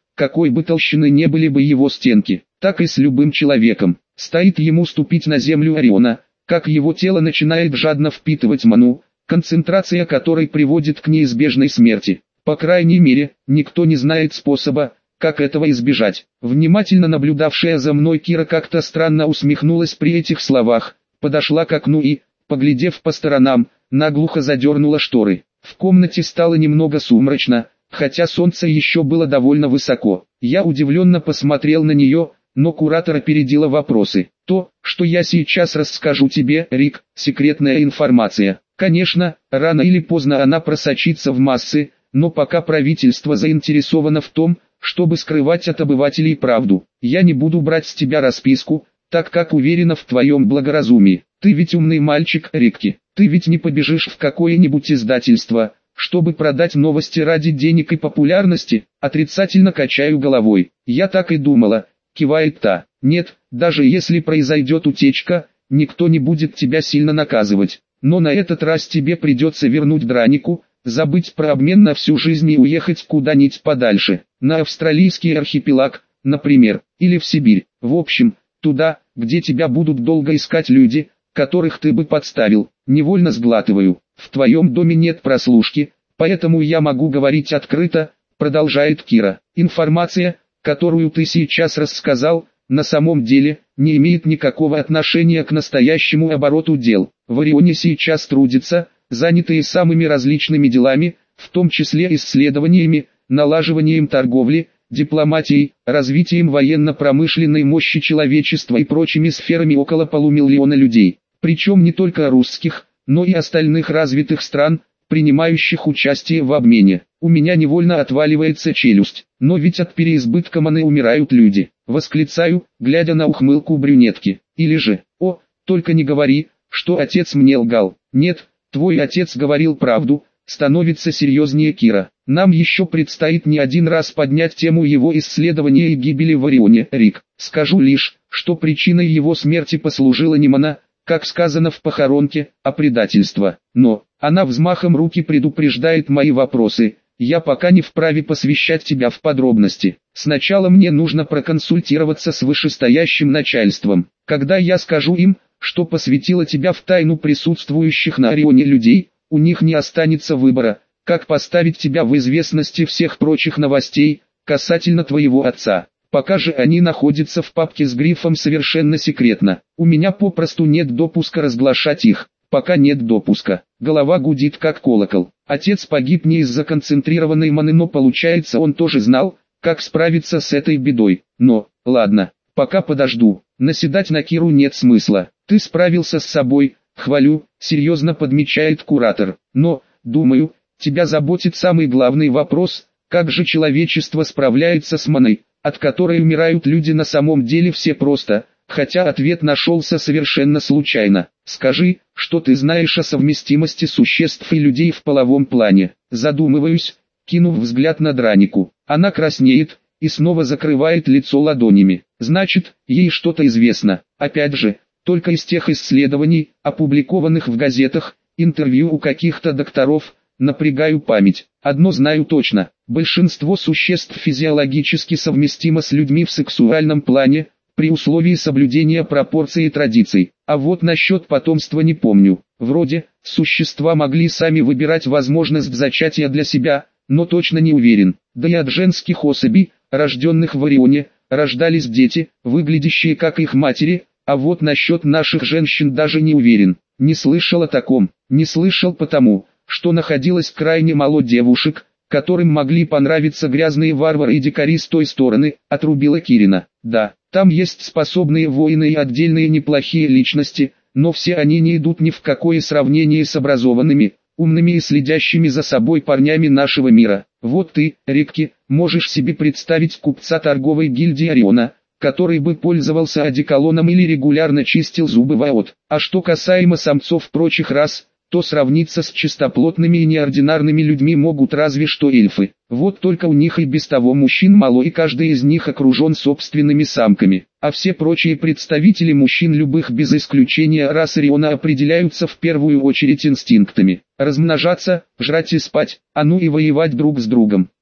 какой бы толщины не были бы его стенки, так и с любым человеком. Стоит ему ступить на землю Ориона, как его тело начинает жадно впитывать ману, концентрация которой приводит к неизбежной смерти. По крайней мере, никто не знает способа, как этого избежать. Внимательно наблюдавшая за мной Кира как-то странно усмехнулась при этих словах, подошла к окну и, поглядев по сторонам, наглухо задернула шторы. В комнате стало немного сумрачно, хотя солнце еще было довольно высоко. Я удивленно посмотрел на нее, но куратор опередила вопросы. То, что я сейчас расскажу тебе, Рик, секретная информация. Конечно, рано или поздно она просочится в массы, но пока правительство заинтересовано в том, чтобы скрывать от обывателей правду. Я не буду брать с тебя расписку, так как уверена в твоем благоразумии. Ты ведь умный мальчик, Рикки. Ты ведь не побежишь в какое-нибудь издательство, чтобы продать новости ради денег и популярности. Отрицательно качаю головой. Я так и думала, кивает та. Нет, даже если произойдет утечка, никто не будет тебя сильно наказывать. Но на этот раз тебе придется вернуть Дранику, забыть про обмен на всю жизнь и уехать куда-нибудь подальше, на австралийский архипелаг, например, или в Сибирь. В общем, туда, где тебя будут долго искать люди, которых ты бы подставил. Невольно сглатываю. В твоем доме нет прослушки, поэтому я могу говорить открыто, продолжает Кира. Информация, которую ты сейчас рассказал, на самом деле, не имеет никакого отношения к настоящему обороту дел. В Орионе сейчас трудятся, занятые самыми различными делами, в том числе исследованиями, налаживанием торговли, дипломатией, развитием военно-промышленной мощи человечества и прочими сферами около полумиллиона людей. Причем не только русских, но и остальных развитых стран, принимающих участие в обмене. У меня невольно отваливается челюсть, но ведь от переизбытка маны умирают люди. Восклицаю, глядя на ухмылку брюнетки. Или же, о, только не говори, что отец мне лгал. Нет, твой отец говорил правду, становится серьезнее Кира. Нам еще предстоит не один раз поднять тему его исследования и гибели в Орионе, Рик. Скажу лишь, что причиной его смерти послужила не мана, как сказано в похоронке, а предательство. Но, она взмахом руки предупреждает мои вопросы. Я пока не вправе посвящать тебя в подробности. Сначала мне нужно проконсультироваться с вышестоящим начальством. Когда я скажу им, что посвятила тебя в тайну присутствующих на Орионе людей, у них не останется выбора, как поставить тебя в известности всех прочих новостей, касательно твоего отца. Пока же они находятся в папке с грифом «Совершенно секретно». У меня попросту нет допуска разглашать их. Пока нет допуска. Голова гудит как колокол. Отец погиб не из-за концентрированной маны, но получается он тоже знал, как справиться с этой бедой. Но, ладно, пока подожду. Наседать на Киру нет смысла. Ты справился с собой, хвалю, серьезно подмечает куратор. Но, думаю, тебя заботит самый главный вопрос, как же человечество справляется с маной, от которой умирают люди на самом деле все просто, хотя ответ нашелся совершенно случайно. Скажи, что ты знаешь о совместимости существ и людей в половом плане. Задумываюсь, кинув взгляд на Дранику. Она краснеет и снова закрывает лицо ладонями. Значит, ей что-то известно. Опять же, только из тех исследований, опубликованных в газетах, интервью у каких-то докторов. Напрягаю память. Одно знаю точно. Большинство существ физиологически совместимо с людьми в сексуальном плане, при условии соблюдения пропорций и традиций. А вот насчет потомства не помню. Вроде, существа могли сами выбирать возможность зачатия для себя, но точно не уверен. Да и от женских особей, рожденных в Орионе, рождались дети, выглядящие как их матери, а вот насчет наших женщин даже не уверен. Не слышал о таком. Не слышал потому, что находилось крайне мало девушек, которым могли понравиться грязные варвары и дикари с той стороны, отрубила Кирина. Да, там есть способные воины и отдельные неплохие личности, но все они не идут ни в какое сравнение с образованными, умными и следящими за собой парнями нашего мира. Вот ты, Рикки, можешь себе представить купца торговой гильдии Ориона, который бы пользовался одеколоном или регулярно чистил зубы в АОТ. А что касаемо самцов прочих рас, то сравниться с чистоплотными и неординарными людьми могут разве что эльфы. Вот только у них и без того мужчин мало, и каждый из них окружен собственными самками. А все прочие представители мужчин любых без исключения рас Ориона определяются в первую очередь инстинктами. Размножаться, жрать и спать, а ну и воевать друг с другом.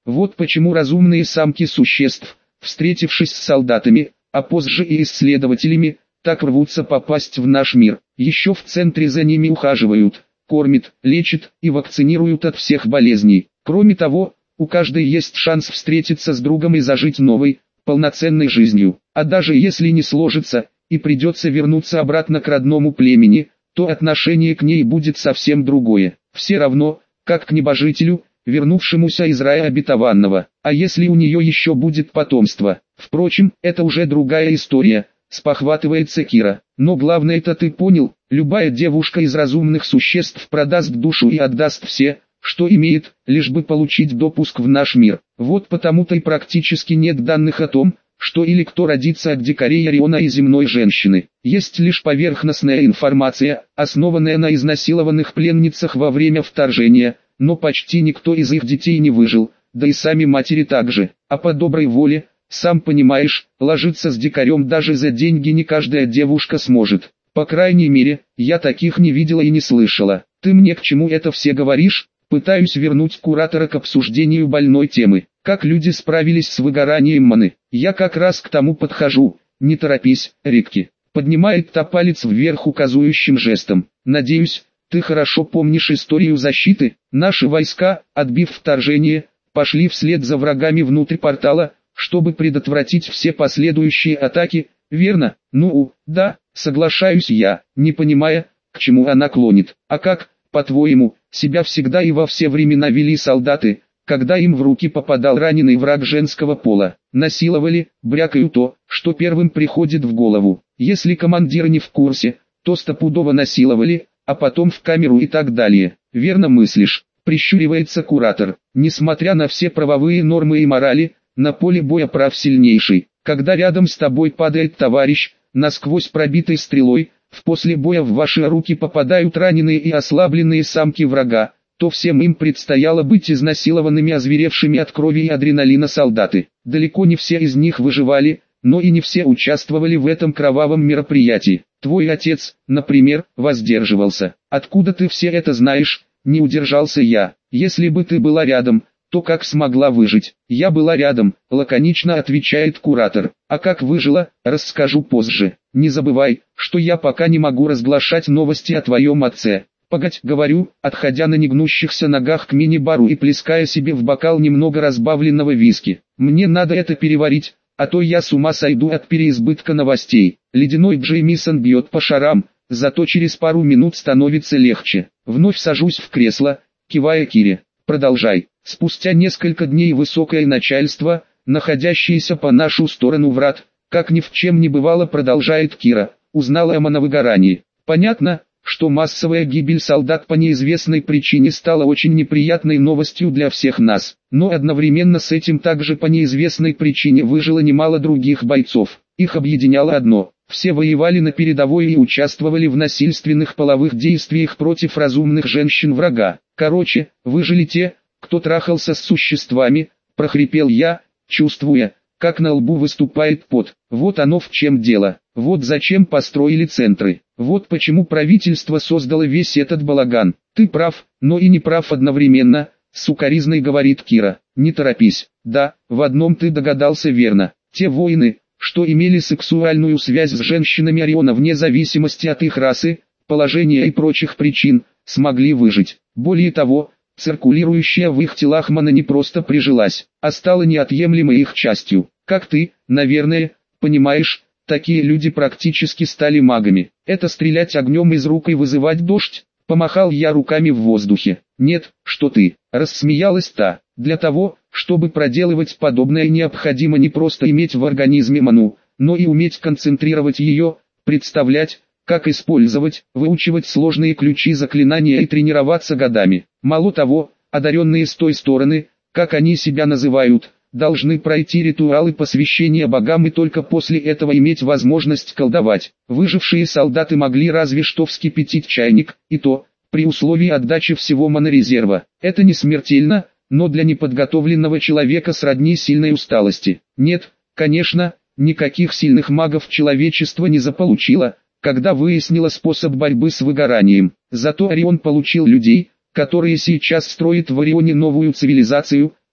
Вот почему разумные самки существ, встретившись с солдатами, а позже и исследователями, так рвутся попасть в наш мир. Еще в центре за ними ухаживают, кормят, лечат и вакцинируют от всех болезней. Кроме того, у каждой есть шанс встретиться с другом и зажить новой, полноценной жизнью. А даже если не сложится, и придется вернуться обратно к родному племени, то отношение к ней будет совсем другое. Все равно, как к небожителю, вернувшемуся из рая обетованного. А если у нее еще будет потомство? Впрочем, это уже другая история, спохватывается Кира. Но главное-то ты понял, любая девушка из разумных существ продаст душу и отдаст все, что имеет, лишь бы получить допуск в наш мир. Вот потому-то и практически нет данных о том, что или кто родится от дикарей Ориона и земной женщины. Есть лишь поверхностная информация, основанная на изнасилованных пленницах во время вторжения, но почти никто из их детей не выжил, да и сами матери также. А по доброй воле, сам понимаешь, ложиться с дикарем даже за деньги не каждая девушка сможет. По крайней мере, я таких не видела и не слышала. Ты мне к чему это все говоришь? Пытаюсь вернуть куратора к обсуждению больной темы. Как люди справились с выгоранием маны? Я как раз к тому подхожу. Не торопись, Рикки. Поднимает та палец вверх указующим жестом. Надеюсь, ты хорошо помнишь историю защиты. Наши войска, отбив вторжение, пошли вслед за врагами внутрь портала, чтобы предотвратить все последующие атаки, верно? Ну, да, соглашаюсь я, не понимая, к чему она клонит. А как, по-твоему, себя всегда и во все времена вели солдаты, когда им в руки попадал раненый враг женского пола? Насиловали, брякаю то, что первым приходит в голову. Если командир не в курсе, то стопудово насиловали, а потом в камеру и так далее. Верно мыслишь, прищуривается куратор. Несмотря на все правовые нормы и морали, на поле боя прав сильнейший. Когда рядом с тобой падает товарищ, насквозь пробитой стрелой, в после боя в ваши руки попадают раненые и ослабленные самки врага, то всем им предстояло быть изнасилованными озверевшими от крови и адреналина солдаты. Далеко не все из них выживали, но и не все участвовали в этом кровавом мероприятии. Твой отец, например, воздерживался. Откуда ты все это знаешь? Не удержался я. Если бы ты была рядом, то как смогла выжить? Я была рядом, лаконично отвечает куратор. А как выжила, расскажу позже. Не забывай, что я пока не могу разглашать новости о твоем отце. Погодь, говорю, отходя на негнущихся ногах к мини-бару и плеская себе в бокал немного разбавленного виски. Мне надо это переварить, а то я с ума сойду от переизбытка новостей. Ледяной Джеймисон бьет по шарам, зато через пару минут становится легче. Вновь сажусь в кресло, кивая Кире. Продолжай. Спустя несколько дней высокое начальство, находящееся по нашу сторону врат, как ни в чем не бывало, продолжает Кира, узнала о мановыгорании. Понятно, что массовая гибель солдат по неизвестной причине стала очень неприятной новостью для всех нас. Но одновременно с этим также по неизвестной причине выжило немало других бойцов. Их объединяло одно: все воевали на передовой и участвовали в насильственных половых действиях против разумных женщин врага. Короче, выжили те, кто трахался с существами, прохрипел я, чувствуя, как на лбу выступает пот. Вот оно в чем дело. Вот зачем построили центры. Вот почему правительство создало весь этот балаган. Ты прав, но и не прав одновременно, сукаризной говорит Кира. Не торопись. Да, в одном ты догадался верно. Те воины, что имели сексуальную связь с женщинами Ориона вне зависимости от их расы, положения и прочих причин, смогли выжить. Более того, циркулирующая в их телах мана не просто прижилась, а стала неотъемлемой их частью. Как ты, наверное, понимаешь, такие люди практически стали магами. Это стрелять огнем из рук и вызывать дождь? Помахал я руками в воздухе. Нет, что ты, рассмеялась та. Для того, чтобы проделывать подобное, необходимо не просто иметь в организме ману, но и уметь концентрировать ее, представлять, как использовать, выучивать сложные ключи заклинания и тренироваться годами. Мало того, одаренные с той стороны, как они себя называют, должны пройти ритуалы посвящения богам и только после этого иметь возможность колдовать. Выжившие солдаты могли разве что вскипятить чайник, и то, при условии отдачи всего монорезерва. Это не смертельно, но для неподготовленного человека сродни сильной усталости. Нет, конечно, никаких сильных магов человечество не заполучило, когда выяснило способ борьбы с выгоранием. Зато Орион получил людей, которые сейчас строят в Орионе новую цивилизацию,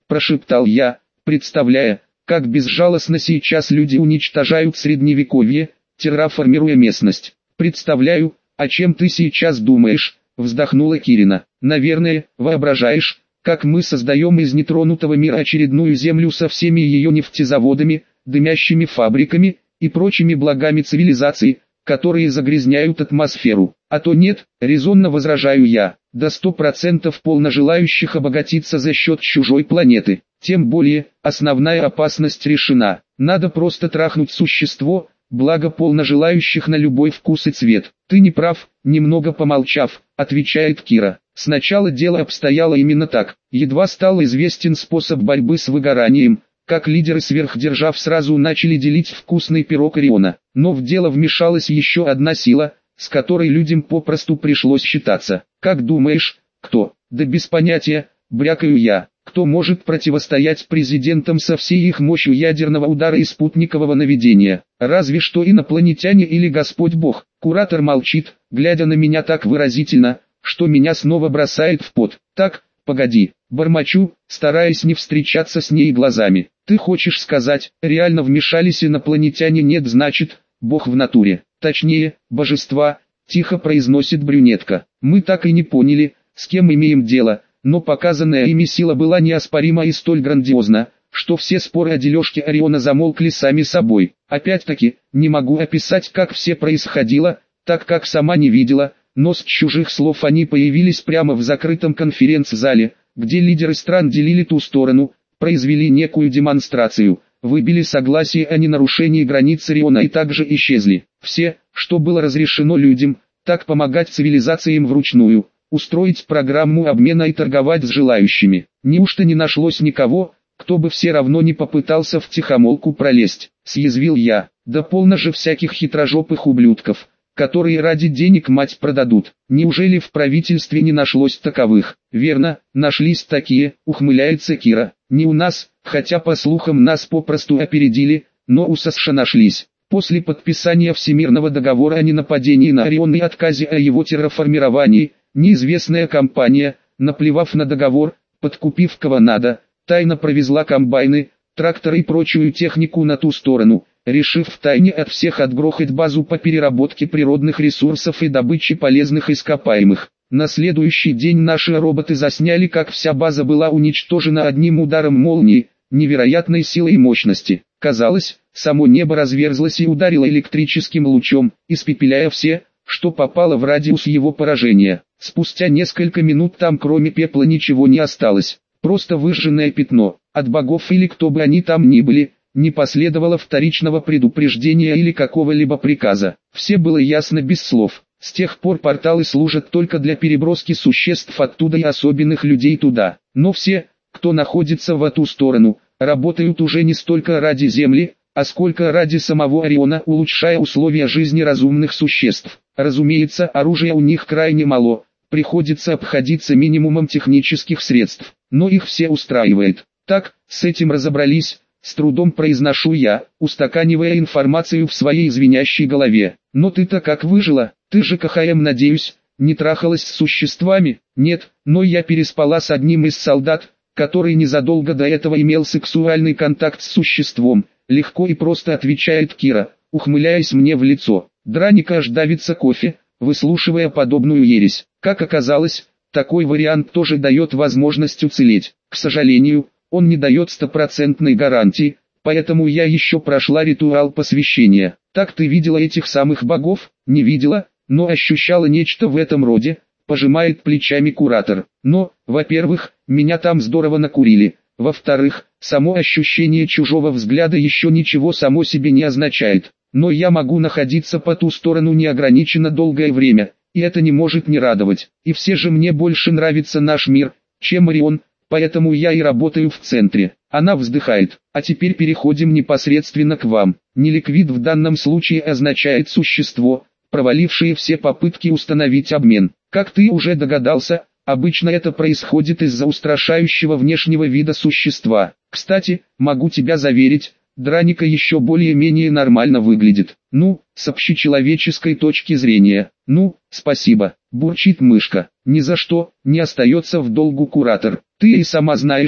прошептал я, представляя, как безжалостно сейчас люди уничтожают средневековье, терраформируя местность. Представляю, о чем ты сейчас думаешь, вздохнула Кирина. Наверное, воображаешь, как мы создаем из нетронутого мира очередную землю со всеми ее нефтезаводами, дымящими фабриками и прочими благами цивилизации, которые загрязняют атмосферу. А то нет, резонно возражаю я, до сто процентов полно желающих обогатиться за счет чужой планеты. Тем более, основная опасность решена. Надо просто трахнуть существо, благо полно желающих на любой вкус и цвет. Ты не прав, немного помолчав, отвечает Кира. Сначала дело обстояло именно так. Едва стал известен способ борьбы с выгоранием, как лидеры сверхдержав сразу начали делить вкусный пирог Ориона. Но в дело вмешалась еще одна сила, с которой людям попросту пришлось считаться. Как думаешь, кто? Да без понятия, брякаю я. Кто может противостоять президентам со всей их мощью ядерного удара и спутникового наведения? Разве что инопланетяне или Господь Бог. Куратор молчит, глядя на меня так выразительно, что меня снова бросает в пот. Так, погоди, бормочу, стараясь не встречаться с ней глазами. Ты хочешь сказать, реально вмешались инопланетяне? Нет, значит, Бог в натуре. Точнее, божества, тихо произносит брюнетка. Мы так и не поняли, с кем имеем дело. Но показанная ими сила была неоспорима и столь грандиозна, что все споры о дележке Ориона замолкли сами собой. Опять-таки, не могу описать, как все происходило, так как сама не видела, но с чужих слов они появились прямо в закрытом конференц-зале, где лидеры стран делили ту сторону, произвели некую демонстрацию, выбили согласие о ненарушении границ Ориона и также исчезли. Все, что было разрешено людям, так помогать цивилизациям вручную, устроить программу обмена и торговать с желающими. Неужто не нашлось никого, кто бы все равно не попытался втихомолку пролезть? Съязвил я. Да полно же всяких хитрожопых ублюдков, которые ради денег мать продадут. Неужели в правительстве не нашлось таковых? Верно, нашлись такие, ухмыляется Кира. Не у нас, хотя по слухам нас попросту опередили, но у США нашлись. После подписания Всемирного договора о ненападении на Орион и отказе о его терраформировании, неизвестная компания, наплевав на договор, подкупив кого надо, тайно провезла комбайны, тракторы и прочую технику на ту сторону, решив втайне от всех отгрохать базу по переработке природных ресурсов и добыче полезных ископаемых. На следующий день наши роботы засняли, как вся база была уничтожена одним ударом молнии, невероятной силой и мощности. Казалось, само небо разверзлось и ударило электрическим лучом, испепеляя все, что попало в радиус его поражения. Спустя несколько минут там кроме пепла ничего не осталось, просто выжженное пятно. От богов или кто бы они там ни были, не последовало вторичного предупреждения или какого-либо приказа. Все было ясно без слов. С тех пор порталы служат только для переброски существ оттуда и особенных людей туда. Но все, кто находится в эту сторону, работают уже не столько ради Земли, а сколько ради самого Ориона, улучшая условия жизни разумных существ. Разумеется, оружия у них крайне мало, приходится обходиться минимумом технических средств, но их все устраивает. Так, с этим разобрались, с трудом произношу я, устаканивая информацию в своей звенящей голове. Но ты-то как выжила? Ты же КХМ, надеюсь, не трахалась с существами? Нет, но я переспала с одним из солдат, который незадолго до этого имел сексуальный контакт с существом. Легко и просто отвечает Кира, ухмыляясь мне в лицо. Драника аж давится кофе, выслушивая подобную ересь. Как оказалось, такой вариант тоже дает возможность уцелеть. К сожалению, он не дает стопроцентной гарантии, поэтому я еще прошла ритуал посвящения. Так ты видела этих самых богов? Не видела, но ощущала нечто в этом роде, пожимает плечами куратор. Но, во-первых, меня там здорово накурили. Во-вторых, само ощущение чужого взгляда еще ничего само себе не означает. Но я могу находиться по ту сторону неограниченно долгое время, и это не может не радовать. И все же мне больше нравится наш мир, чем Орион, поэтому я и работаю в центре. Она вздыхает. А теперь переходим непосредственно к вам. Неликвид в данном случае означает существо, провалившее все попытки установить обмен. Как ты уже догадался, обычно это происходит из-за устрашающего внешнего вида существа. Кстати, могу тебя заверить, Драника еще более-менее нормально выглядит. Ну, с общечеловеческой точки зрения. Ну, спасибо, бурчит мышка. Ни за что, не остается в долгу куратор. Ты и сама знаешь,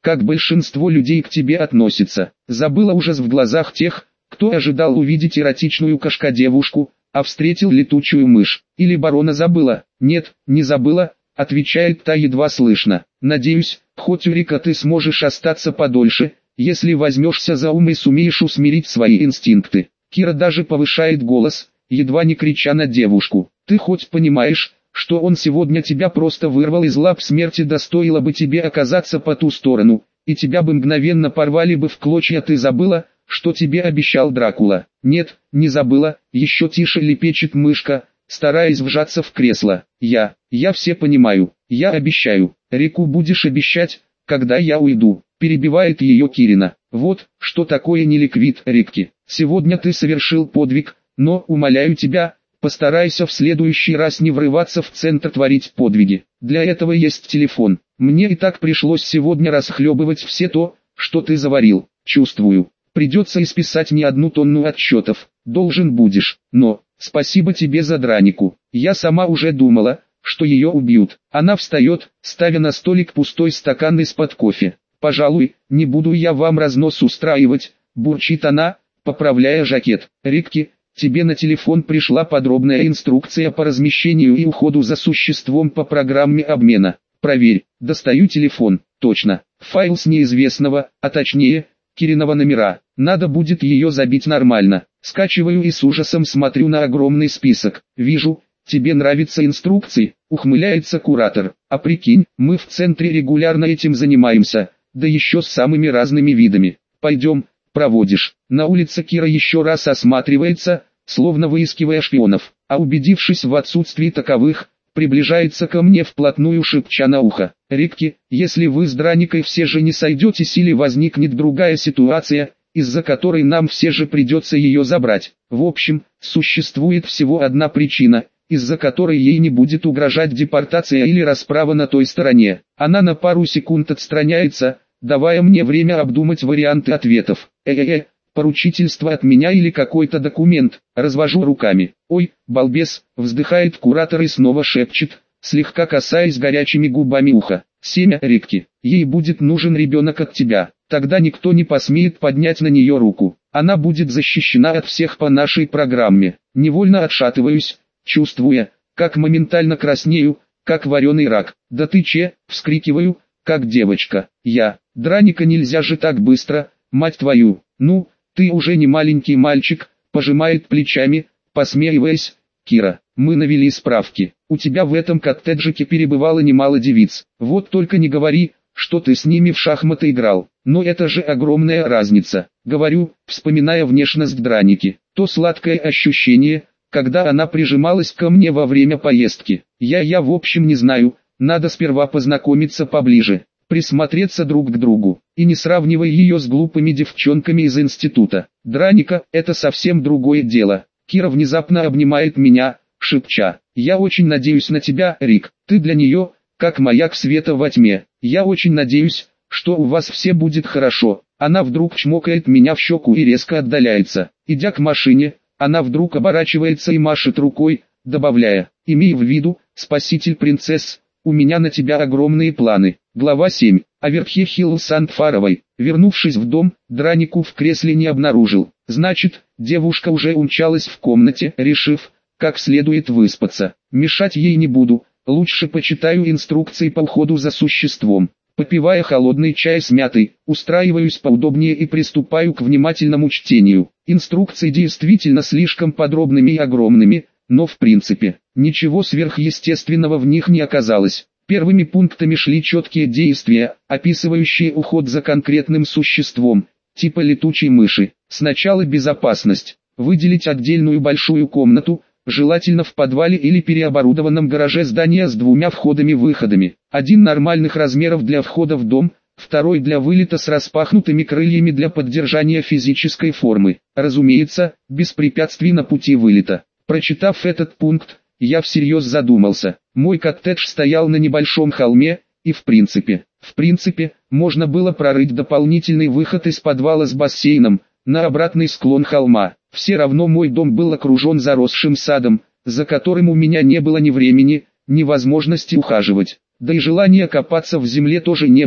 как большинство людей к тебе относится. Забыла ужас в глазах тех, кто ожидал увидеть эротичную кошка-девушку, а встретил летучую мышь. Или барона забыла? Нет, не забыла, отвечает та едва слышно. Надеюсь, хоть у Рика ты сможешь остаться подольше, если возьмешься за ум и сумеешь усмирить свои инстинкты. Кира даже повышает голос, едва не крича на девушку. Ты хоть понимаешь, что он сегодня тебя просто вырвал из лап смерти, да стоило бы тебе оказаться по ту сторону, и тебя бы мгновенно порвали бы в клочья. Ты забыла, что тебе обещал Дракула? Нет, не забыла, еще тише лепечет мышка, стараясь вжаться в кресло. Я, я все понимаю, я обещаю. Рику будешь обещать, когда я уйду, перебивает ее Кирина. Вот, что такое неликвид, Рикки. Сегодня ты совершил подвиг, но, умоляю тебя, постарайся в следующий раз не врываться в центр творить подвиги. Для этого есть телефон. Мне и так пришлось сегодня расхлебывать все то, что ты заварил. Чувствую, придется исписать не одну тонну отчетов. Должен будешь. Но, спасибо тебе за Дранику. Я сама уже думала, что ее убьют. Она встает, ставя на столик пустой стакан из-под кофе. Пожалуй, не буду я вам разнос устраивать, бурчит она, поправляя жакет. Рикки, тебе на телефон пришла подробная инструкция по размещению и уходу за существом по программе обмена. Проверь. Достаю телефон. Точно. Файл с неизвестного, а точнее, Кириного номера. Надо будет ее забить нормально. Скачиваю и с ужасом смотрю на огромный список. Вижу, тебе нравятся инструкции, ухмыляется куратор. А прикинь, мы в центре регулярно этим занимаемся, да еще с самыми разными видами. Пойдем, проводишь. На улице Кира еще раз осматривается, словно выискивая шпионов, а убедившись в отсутствии таковых, приближается ко мне вплотную, шепча на ухо. Рикки, если вы с Драникой все же не сойдетесь или возникнет другая ситуация, из-за которой нам все же придется ее забрать. В общем, существует всего одна причина, из-за которой ей не будет угрожать депортация или расправа на той стороне. Она на пару секунд отстраняется, давая мне время обдумать варианты ответов. Э-э-э, поручительство от меня или какой-то документ, развожу руками. Ой, балбес, вздыхает куратор и снова шепчет, слегка касаясь горячими губами уха. Семя, Рикки, ей будет нужен ребенок от тебя, тогда никто не посмеет поднять на нее руку. Она будет защищена от всех по нашей программе. Невольно отшатываюсь, чувствуя, как моментально краснею, как вареный рак. Да ты че, вскрикиваю, как девочка. Я, Драника, нельзя же так быстро, мать твою. Ну, ты уже не маленький мальчик, пожимает плечами, посмеиваясь. Кира, мы навели справки. У тебя в этом коттеджике перебывало немало девиц. Вот только не говори, что ты с ними в шахматы играл. Но это же огромная разница. Говорю, вспоминая внешность Драники. То сладкое ощущение, когда она прижималась ко мне во время поездки. Я я в общем не знаю, надо сперва познакомиться поближе, присмотреться друг к другу, и не сравнивай ее с глупыми девчонками из института. Драника – это совсем другое дело. Кира внезапно обнимает меня, шепча: я очень надеюсь на тебя, Рик, ты для нее, как маяк света во тьме. Я очень надеюсь, что у вас все будет хорошо. Она вдруг чмокает меня в щеку и резко отдаляется. Идя к машине, она вдруг оборачивается и машет рукой, добавляя: имей в виду, спаситель принцесс, у меня на тебя огромные планы. Глава семь. О верхе Хилл Сандфаровой. Вернувшись в дом, Дранику в кресле не обнаружил. Значит, девушка уже умчалась в комнате, решив, как следует выспаться. Мешать ей не буду, лучше почитаю инструкции по уходу за существом. Попивая холодный чай с мятой, устраиваюсь поудобнее и приступаю к внимательному чтению. Инструкции действительно слишком подробными и огромными, но в принципе, ничего сверхъестественного в них не оказалось. Первыми пунктами шли четкие действия, описывающие уход за конкретным существом, типа летучей мыши. Сначала безопасность. Выделить отдельную большую комнату, желательно в подвале или переоборудованном гараже здания с двумя входами-выходами. Один нормальных размеров для входа в дом, второй для вылета с распахнутыми крыльями для поддержания физической формы. Разумеется, без препятствий на пути вылета. Прочитав этот пункт, я всерьез задумался. Мой коттедж стоял на небольшом холме, и в принципе, в принципе, можно было прорыть дополнительный выход из подвала с бассейном, на обратный склон холма. Все равно мой дом был окружен заросшим садом, за которым у меня не было ни времени, ни возможности ухаживать. Да и желания копаться в земле тоже не было,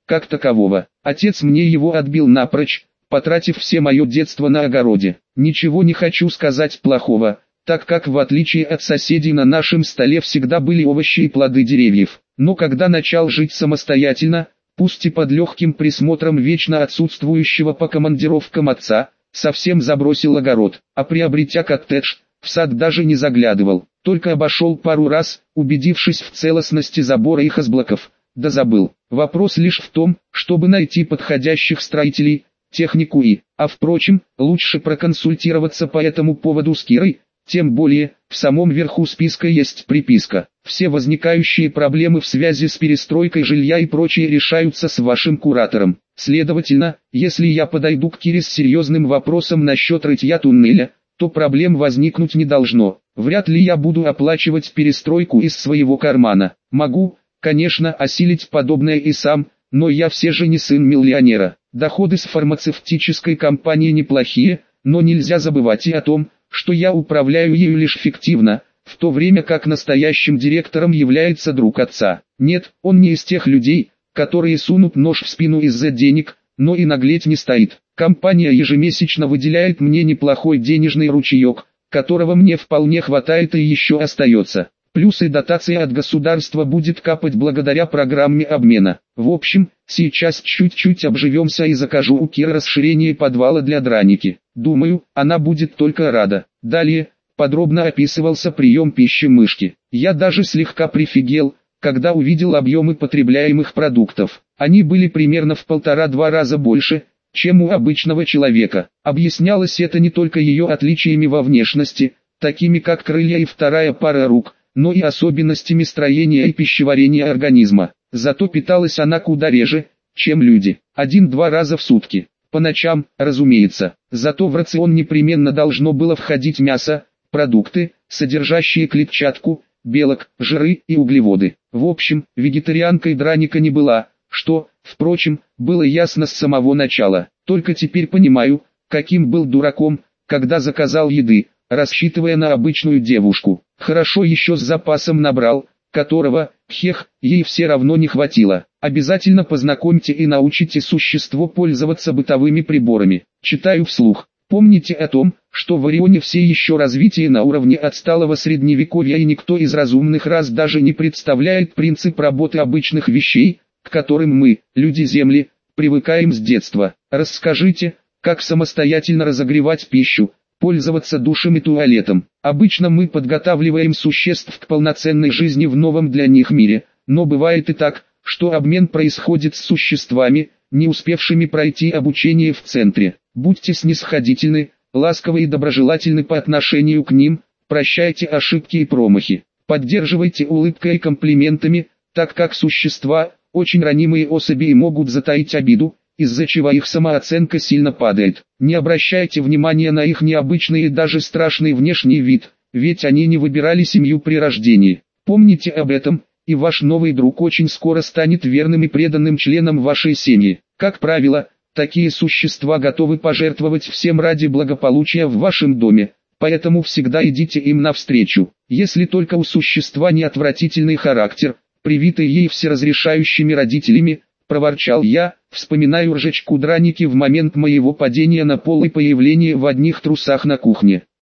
как такового. Отец мне его отбил напрочь, потратив все мое детство на огороде. Ничего не хочу сказать плохого, так как в отличие от соседей на нашем столе всегда были овощи и плоды деревьев. Но когда начал жить самостоятельно, пусть и под легким присмотром вечно отсутствующего по командировкам отца, совсем забросил огород, а приобретя коттедж, в сад даже не заглядывал, только обошел пару раз, убедившись в целостности забора и хозблоков, да забыл. Вопрос лишь в том, чтобы найти подходящих строителей, технику и, а впрочем, лучше проконсультироваться по этому поводу с Кирой, тем более, в самом верху списка есть приписка. Все возникающие проблемы в связи с перестройкой жилья и прочее решаются с вашим куратором. Следовательно, если я подойду к Кире с серьезным вопросом насчет рытья туннеля, то проблем возникнуть не должно. Вряд ли я буду оплачивать перестройку из своего кармана. Могу, конечно, осилить подобное и сам, но я все же не сын миллионера. Доходы с фармацевтической компании неплохие, но нельзя забывать и о том, что я управляю ею лишь фиктивно, в то время как настоящим директором является друг отца. Нет, он не из тех людей, которые сунут нож в спину из-за денег, но и наглеть не стоит. Компания ежемесячно выделяет мне неплохой денежный ручеек, которого мне вполне хватает и еще остается. Плюс и дотация от государства будет капать благодаря программе обмена. В общем, сейчас чуть-чуть обживемся и закажу у Киры расширение подвала для Драники. Думаю, она будет только рада. Далее, подробно описывался прием пищи мышки. Я даже слегка прифигел, когда увидел объемы потребляемых продуктов. Они были примерно в полтора-два раза больше, чем у обычного человека. Объяснялось это не только ее отличиями во внешности, такими как крылья и вторая пара рук, но и особенностями строения и пищеварения организма. Зато питалась она куда реже, чем люди. Один-два раза в сутки. По ночам, разумеется. Зато в рацион непременно должно было входить мясо, продукты, содержащие клетчатку, белок, жиры и углеводы. В общем, вегетарианкой Драника не была, что, впрочем, было ясно с самого начала. Только теперь понимаю, каким был дураком, когда заказал еды, рассчитывая на обычную девушку. Хорошо еще с запасом набрал, которого, хех, ей все равно не хватило. Обязательно познакомьте и научите существо пользоваться бытовыми приборами. Читаю вслух. Помните о том, что в Орионе все еще развитие на уровне отсталого средневековья и никто из разумных рас даже не представляет принцип работы обычных вещей, к которым мы, люди Земли, привыкаем с детства. Расскажите, как самостоятельно разогревать пищу, пользоваться душем и туалетом. Обычно мы подготавливаем существ к полноценной жизни в новом для них мире, но бывает и так, что обмен происходит с существами, не успевшими пройти обучение в центре. Будьте снисходительны, ласковы и доброжелательны по отношению к ним, прощайте ошибки и промахи. Поддерживайте улыбкой и комплиментами, так как существа, очень ранимые особи и могут затаить обиду, из-за чего их самооценка сильно падает. Не обращайте внимания на их необычный и даже страшный внешний вид, ведь они не выбирали семью при рождении. Помните об этом, и ваш новый друг очень скоро станет верным и преданным членом вашей семьи. Как правило, такие существа готовы пожертвовать всем ради благополучия в вашем доме, поэтому всегда идите им навстречу. Если только у существа не отвратительный характер, привитый ей всеразрешающими родителями, проворчал я, вспоминаю ржачку Драники в момент моего падения на пол и появления в одних трусах на кухне.